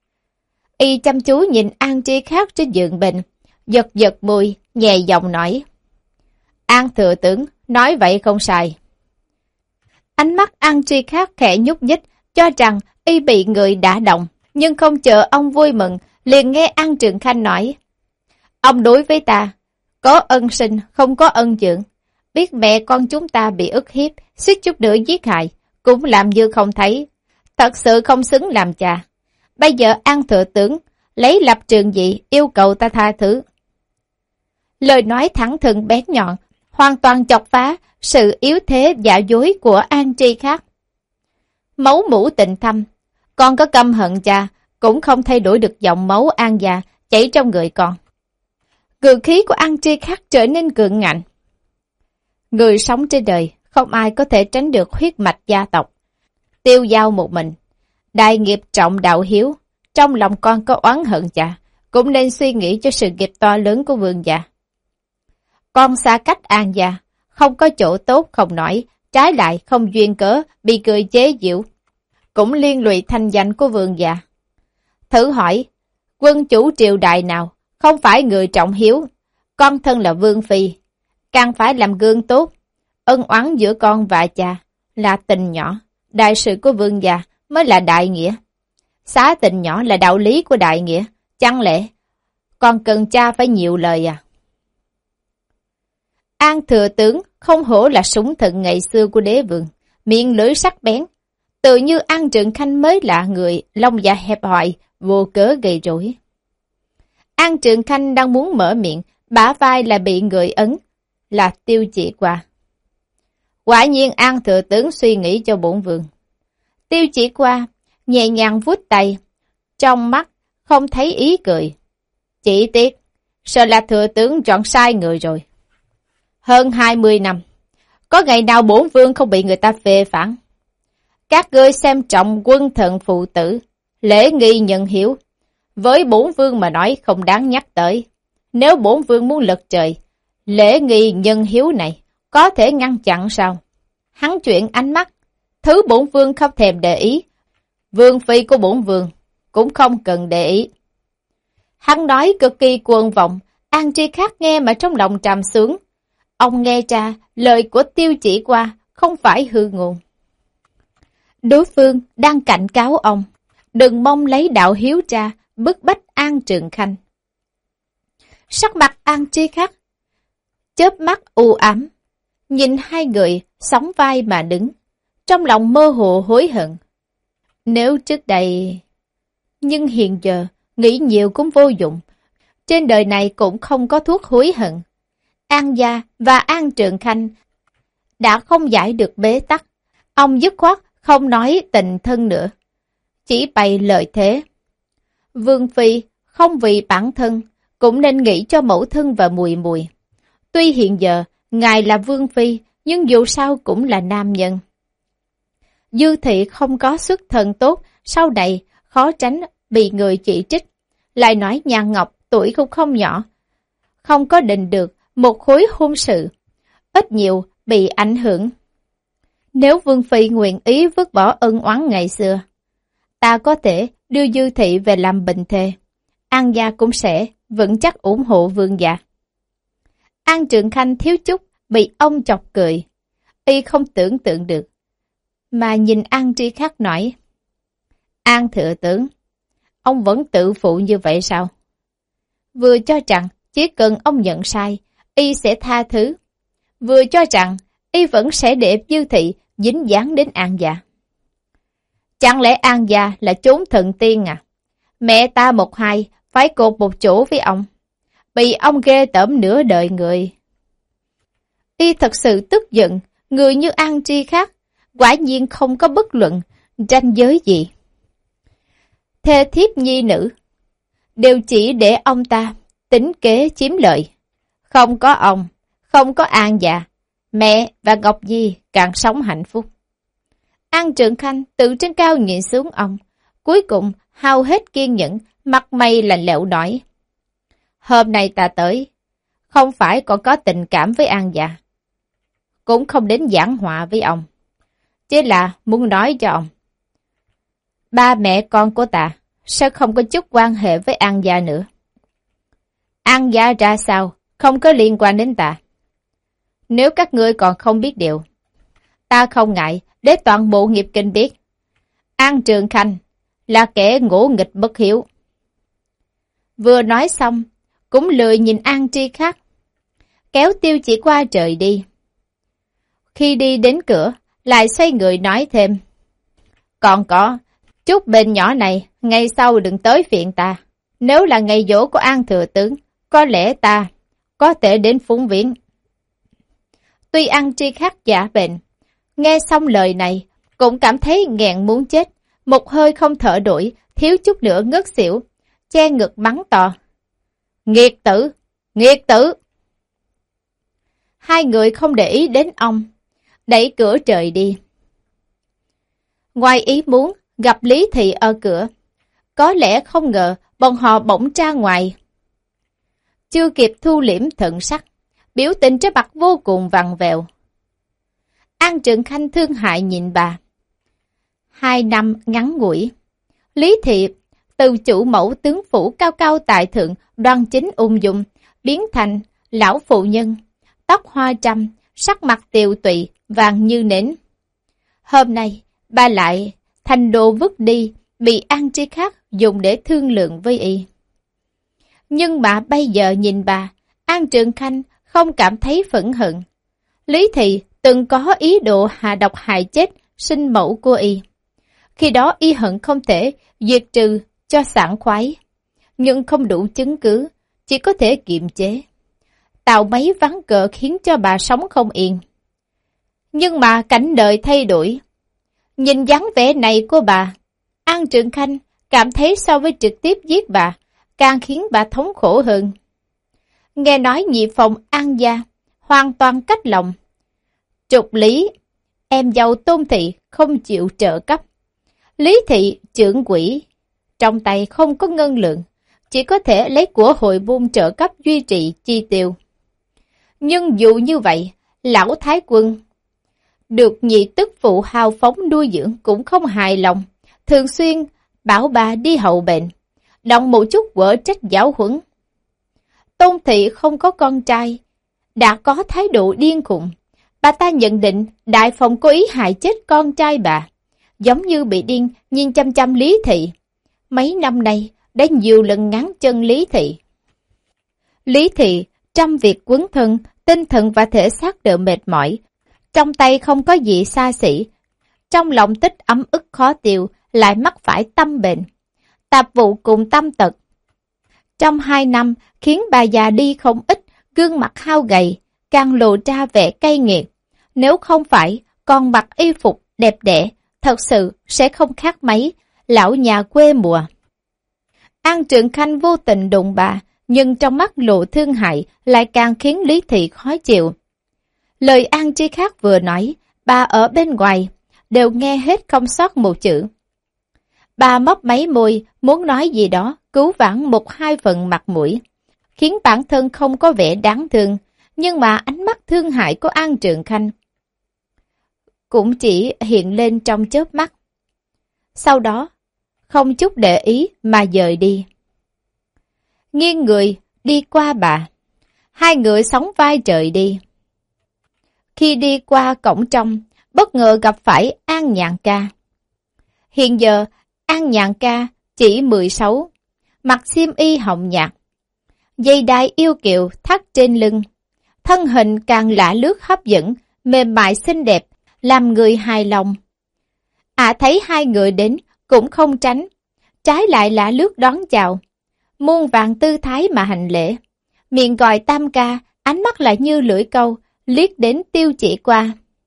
Y chăm chú nhìn An Tri Khắc trên giường bệnh, giật giật môi, nhẹ giọng nói. An thừa tướng, nói vậy không sai. Ánh mắt An Tri Khắc khẽ nhúc nhích, cho rằng y bị người đả động, nhưng không chờ ông vui mừng, liền nghe An Trường Khanh nói. Ông đối với ta, có ân sinh, không có ân dưỡng. Biết mẹ con chúng ta bị ức hiếp, suýt chút nữa giết hại, cũng làm như không thấy. Thật sự không xứng làm cha. Bây giờ An thừa tướng, lấy lập trường gì yêu cầu ta tha thứ. Lời nói thẳng thừng bén nhọn, hoàn toàn chọc phá sự yếu thế giả dối của An Tri Khắc. Máu mủ tình thâm, con có căm hận cha, cũng không thay đổi được dòng máu An già chảy trong người con. Ngự khí của An Tri Khắc trở nên cường ngạnh. Người sống trên đời, không ai có thể tránh được huyết mạch gia tộc. Tiêu giao một mình, đại nghiệp trọng đạo hiếu, trong lòng con có oán hận cha, cũng nên suy nghĩ cho sự nghiệp to lớn của vương gia. Con xa cách An gia, không có chỗ tốt không nói, trái lại không duyên cớ, bị cười chế giễu, cũng liên lụy thanh danh của vương gia. Thử hỏi, quân chủ triều đại nào, không phải người trọng hiếu, con thân là vương phi, càng phải làm gương tốt. Ân oán giữa con và cha là tình nhỏ, đại sự của vương gia mới là đại nghĩa. Xá tình nhỏ là đạo lý của đại nghĩa, chẳng lẽ con cần cha phải nhiều lời à? An thừa tướng không hổ là súng thần ngày xưa của đế vương, miệng lưỡi sắc bén. Tự như An Trường Khanh mới là người lòng dạ hẹp hòi, vô cớ gây rối. An Trường Khanh đang muốn mở miệng, bả vai là bị người ấn, là Tiêu Chỉ qua. Quả nhiên An thừa tướng suy nghĩ cho bổn vương. Tiêu Chỉ qua, nhẹ nhàng vuốt tay, trong mắt không thấy ý cười. Chỉ tiếc, sợ là thừa tướng chọn sai người rồi. Hơn hai mươi năm, có ngày nào bổn vương không bị người ta phê phán. Các ngươi xem trọng quân thần phụ tử, lễ nghi nhận hiểu. Với bổn vương mà nói không đáng nhắc tới. Nếu bổn vương muốn lật trời, lễ nghi nhân hiếu này có thể ngăn chặn sao? Hắn chuyển ánh mắt, thứ bổn vương không thèm để ý. Vương phi của bổn vương cũng không cần để ý. Hắn nói cực kỳ cuồng vọng, An Tri Khắc nghe mà trong lòng trầm xuống. Ông nghe ra lời của Tiêu Chỉ qua không phải hư ngôn. Đối phương đang cảnh cáo ông, đừng mong lấy đạo hiếu ra bức bách An Trường Khanh. Sắc mặt An Tri Khắc chớp mắt u ám, nhìn hai người sóng vai mà đứng, trong lòng mơ hồ hối hận. Nếu trước đây... Nhưng hiện giờ, nghĩ nhiều cũng vô dụng. Trên đời này cũng không có thuốc hối hận. An gia và An Trường Khanh đã không giải được bế tắc. Ông dứt khoát không nói tình thân nữa. chỉ bày lợi thế. Vương Phi không vì bản thân, cũng nên nghĩ cho mẫu thân và mùi mùi. Tuy hiện giờ, ngài là Vương Phi, nhưng dù sao cũng là nam nhân. Dư thị không có xuất thân tốt, sau này khó tránh bị người chỉ trích. Lại nói Nhan Ngọc tuổi cũng không nhỏ, không có định được một khối hôn sự, ít nhiều bị ảnh hưởng. Nếu Vương Phi nguyện ý vứt bỏ ân oán ngày xưa, ta có thể đưa Dư thị về làm bình thê. An gia cũng sẽ vững chắc ủng hộ Vương gia. An Trường Khanh thiếu chút bị ông chọc cười, y không tưởng tượng được, mà nhìn An Tri Khắc nói: An thừa tướng, ông vẫn tự phụ như vậy sao? Vừa cho rằng chỉ cần ông nhận sai, y sẽ tha thứ, vừa cho rằng y vẫn sẽ để Dư thị dính dáng đến An gia. Chẳng lẽ An gia là chốn thần tiên à? Mẹ ta một hai phải cột một chỗ với ông, bị ông ghê tởm nửa đời người. Y thật sự tức giận, người như An Tri Khắc quả nhiên không có bất luận ranh giới gì. Thê thiếp nhi nữ đều chỉ để ông ta tính kế chiếm lợi. Không có ông, không có An gia, mẹ và Ngọc Di càng sống hạnh phúc. An Trường Khanh từ trên cao nhìn xuống ông, cuối cùng hao hết kiên nhẫn, mặt mày lạnh lẽo nói: Hôm nay ta tới, không phải còn có tình cảm với An gia, cũng không đến giảng hòa với ông, chỉ là muốn nói cho ông, ba mẹ con của ta sẽ không có chút quan hệ với An gia nữa. An gia ra sao không có liên quan đến ta. Nếu các ngươi còn không biết điều, ta không ngại để toàn bộ nghiệp kinh biết. An Trường Khanh là kẻ ngỗ nghịch bất hiếu. Vừa nói xong, cũng lười nhìn An Tri Khắc, kéo Tiêu Chỉ qua trời đi. Khi đi đến cửa, lại xoay người nói thêm: Còn có, chút bệnh nhỏ này, ngày sau đừng tới phiền ta. Nếu là ngày giỗ của An thừa tướng, có lẽ ta có thể đến phúng viếng. Tuy An Tri Khắc giả bệnh, nghe xong lời này, cũng cảm thấy nghẹn muốn chết, một hơi không thở nổi, thiếu chút nữa ngất xỉu, che ngực mắng to: Nghiệt tử! Nghiệt tử! Hai người không để ý đến ông, đẩy cửa trời đi. Ngoài ý muốn gặp Lý Thị ở cửa, có lẽ không ngờ bọn họ bỗng ra ngoài. Chưa kịp thu liễm thận sắc, biểu tình trên mặt vô cùng vặn vẹo. An Trường Khanh thương hại nhìn bà. Hai năm ngắn ngủi, Lý Thị từ chủ mẫu tướng phủ cao cao tại thượng, đoan chính ung dung, biến thành lão phụ nhân, tóc hoa trăm, sắc mặt tiều tụy, vàng như nến. Hôm nay, bà lại thành đồ vứt đi, bị An Tri Khắc dùng để thương lượng với y. Nhưng mà bây giờ nhìn bà, An Trường Khanh không cảm thấy phẫn hận. Lý Thị từng có ý đồ hạ độc hại chết sinh mẫu của y. Khi đó y hận không thể diệt trừ cho sảng khoái, nhưng không đủ chứng cứ, chỉ có thể kiềm chế. Tạo mấy ván cờ khiến cho bà sống không yên. Nhưng mà cảnh đời thay đổi. Nhìn dáng vẻ này của bà, An Trường Khanh cảm thấy so với trực tiếp giết bà, càng khiến bà thống khổ hơn. Nghe nói nhị phòng An gia hoàn toàn cách lòng. Trục Lý, em dâu Tôn Thị không chịu trợ cấp. Lý Thị trưởng quỹ, trong tay không có ngân lượng, chỉ có thể lấy của hội buôn trợ cấp duy trì chi tiêu. Nhưng dù như vậy, lão Thái Quân được nhị tức phụ hào phóng nuôi dưỡng cũng không hài lòng, thường xuyên bảo bà đi hậu bệnh, động một chút quở trách giáo huấn. Tôn Thị không có con trai, đã có thái độ điên khùng. Bà ta nhận định Đại Phòng cố ý hại chết con trai bà, giống như bị điên nhìn chăm chăm Lý Thị. Mấy năm nay đã nhiều lần ngáng chân Lý Thị. Lý Thị trăm việc quấn thân, tinh thần và thể xác đều mệt mỏi, trong tay không có gì xa xỉ, trong lòng tích ấm ức khó tiêu, lại mắc phải tâm bệnh, tạp vụ cùng tâm tật. Trong hai năm khiến bà già đi không ít, gương mặt hao gầy, càng lộ ra vẻ cay nghiệt. Nếu không phải còn mặc y phục đẹp đẽ, thật sự sẽ không khác mấy, lão nhà quê mùa. An Trường Khanh vô tình đụng bà, nhưng trong mắt lộ thương hại lại càng khiến Lý Thị khó chịu. Lời An Tri Khác vừa nói, bà ở bên ngoài, đều nghe hết không sót một chữ. Bà mấp máy môi, muốn nói gì đó, cứu vãn một hai phần mặt mũi, khiến bản thân không có vẻ đáng thương, nhưng mà ánh mắt thương hại của An Trường Khanh cũng chỉ hiện lên trong chớp mắt. Sau đó, không chút để ý mà dời đi. Nghiêng người, đi qua bà. Hai người sóng vai rời đi. Khi đi qua cổng trong, bất ngờ gặp phải An Nhạn Ca. Hiện giờ, An Nhạn Ca chỉ mười sáu, mặc xiêm y hồng nhạt, dây đai yêu kiều thắt trên lưng, thân hình càng lạ lướt hấp dẫn, mềm mại xinh đẹp, làm người hài lòng. Ả à, thấy hai người đến cũng không tránh, trái lại lạ lướt đón chào, muôn vàng tư thái mà hành lễ, miệng gọi tam ca, ánh mắt lại như lưỡi câu, liếc đến Tiêu Chỉ Qua.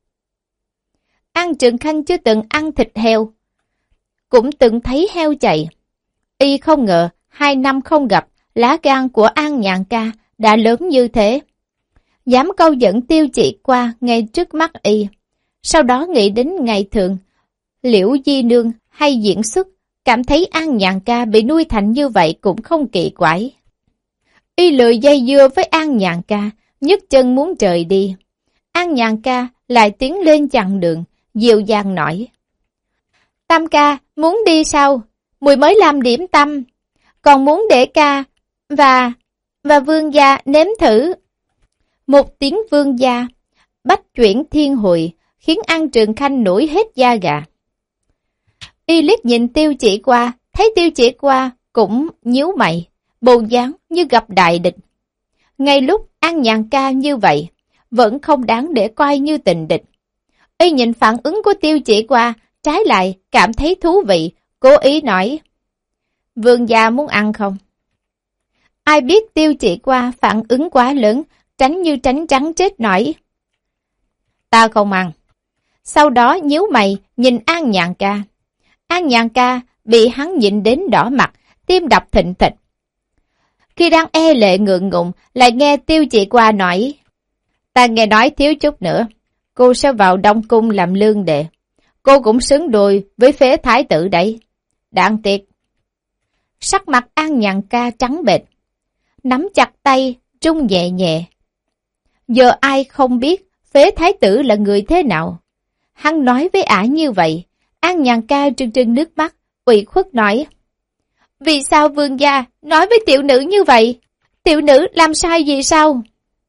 An Trường Khanh chưa từng ăn thịt heo, cũng từng thấy heo chạy. Y không ngờ, hai năm không gặp, lá gan của An Nhạn Ca đã lớn như thế. Dám câu dẫn Tiêu Chỉ Qua ngay trước mắt Y. Sau đó nghĩ đến ngày thường, Liễu Di Nương hay diễn xuất, cảm thấy An Nhạn Ca bị nuôi thành như vậy cũng không kỳ quái. Y lười dây dưa với An Nhạn Ca, nhấc chân muốn rời đi. An Nhạn Ca lại tiến lên chặn đường, dịu dàng nói: Tam ca, muốn đi sao? Mùi mới làm điểm tâm, còn muốn để ca và và vương gia nếm thử. Một tiếng vương gia, bách chuyển thiên hồi, khiến An Trường Khanh nổi hết da gà. Y liếc nhìn Tiêu Chỉ Qua, thấy Tiêu Chỉ Qua cũng nhíu mày, bộ dáng như gặp đại địch. Ngay lúc An Nhạn Ca như vậy, vẫn không đáng để coi như tình địch. Y nhìn phản ứng của Tiêu Chỉ Qua, trái lại cảm thấy thú vị, cố ý nói: Vương gia muốn ăn không? Ai biết Tiêu Chỉ Qua phản ứng quá lớn, tránh như tránh trắng chết nói: Ta không ăn. Sau đó nhíu mày nhìn An Nhạn Ca. An Nhạn Ca bị hắn nhịn đến đỏ mặt, tim đập thình thịch. Khi đang e lệ ngượng ngùng, lại nghe Tiêu Chỉ Qua nói: Ta nghe nói thiếu chút nữa, cô sẽ vào Đông Cung làm lương đệ. Cô cũng xứng đôi với phế thái tử đấy. Đáng tiếc. Sắc mặt An Nhạn Ca trắng bệch, nắm chặt tay, rung nhẹ nhẹ. Giờ ai không biết phế thái tử là người thế nào? Hắn nói với ả như vậy. An Nhạn Ca trừng trừng nước mắt, ủy khuất nói: Vì sao vương gia nói với tiểu nữ như vậy? Tiểu nữ làm sai gì sao?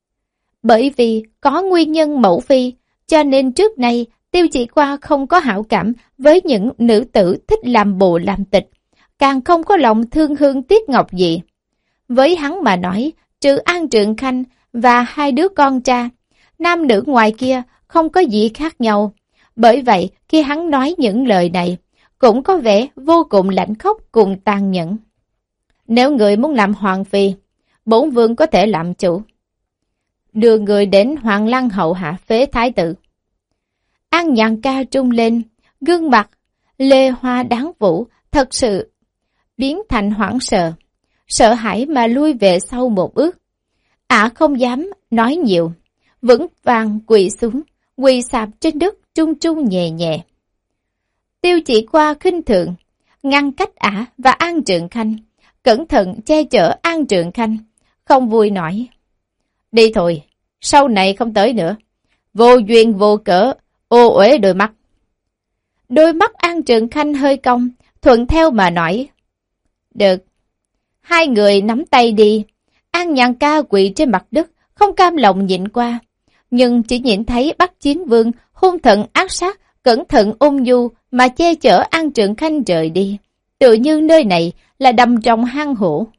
Bởi vì có nguyên nhân mẫu phi, cho nên trước nay Tiêu Chỉ Qua không có hảo cảm với những nữ tử thích làm bồ làm tịch, càng không có lòng thương hương tiếc ngọc gì. Với hắn mà nói, trừ An Trường Khanh và hai đứa con tra, nam nữ ngoài kia không có gì khác nhau. Bởi vậy, khi hắn nói những lời này, cũng có vẻ vô cùng lạnh khốc cùng tàn nhẫn. Nếu người muốn làm hoàng phi, bổn vương có thể làm chủ. Đưa người đến Hoàng Lăng hậu hạ phế thái tử. An Nhạn Ca trung lên, gương mặt lê hoa đáng vũ, thật sự biến thành hoảng sợ, sợ hãi mà lui về sau một bước. Ả không dám nói nhiều, vững vàng quỳ xuống, quỳ sạp trên đất trung trung nhẹ nhẹ. Tiêu Chỉ Qua khinh thường, ngăn cách Ả và An Trường Khanh, cẩn thận che chở An Trường Khanh, không vui nói: Đi thôi, sau này không tới nữa. Vô duyên vô cớ, ô uế đôi mắt. Đôi mắt An Trường Khanh hơi cong, thuận theo mà nói: Được. Hai người nắm tay đi. An Nhạn Ca quỳ trên mặt đất, không cam lòng nhịn qua, nhưng chỉ nhìn thấy Bắc Chiến Vương hung thần ác sát, cẩn thận ôn nhu mà che chở An Trường Khanh rời đi, tự như nơi này là đầm trong hang hổ.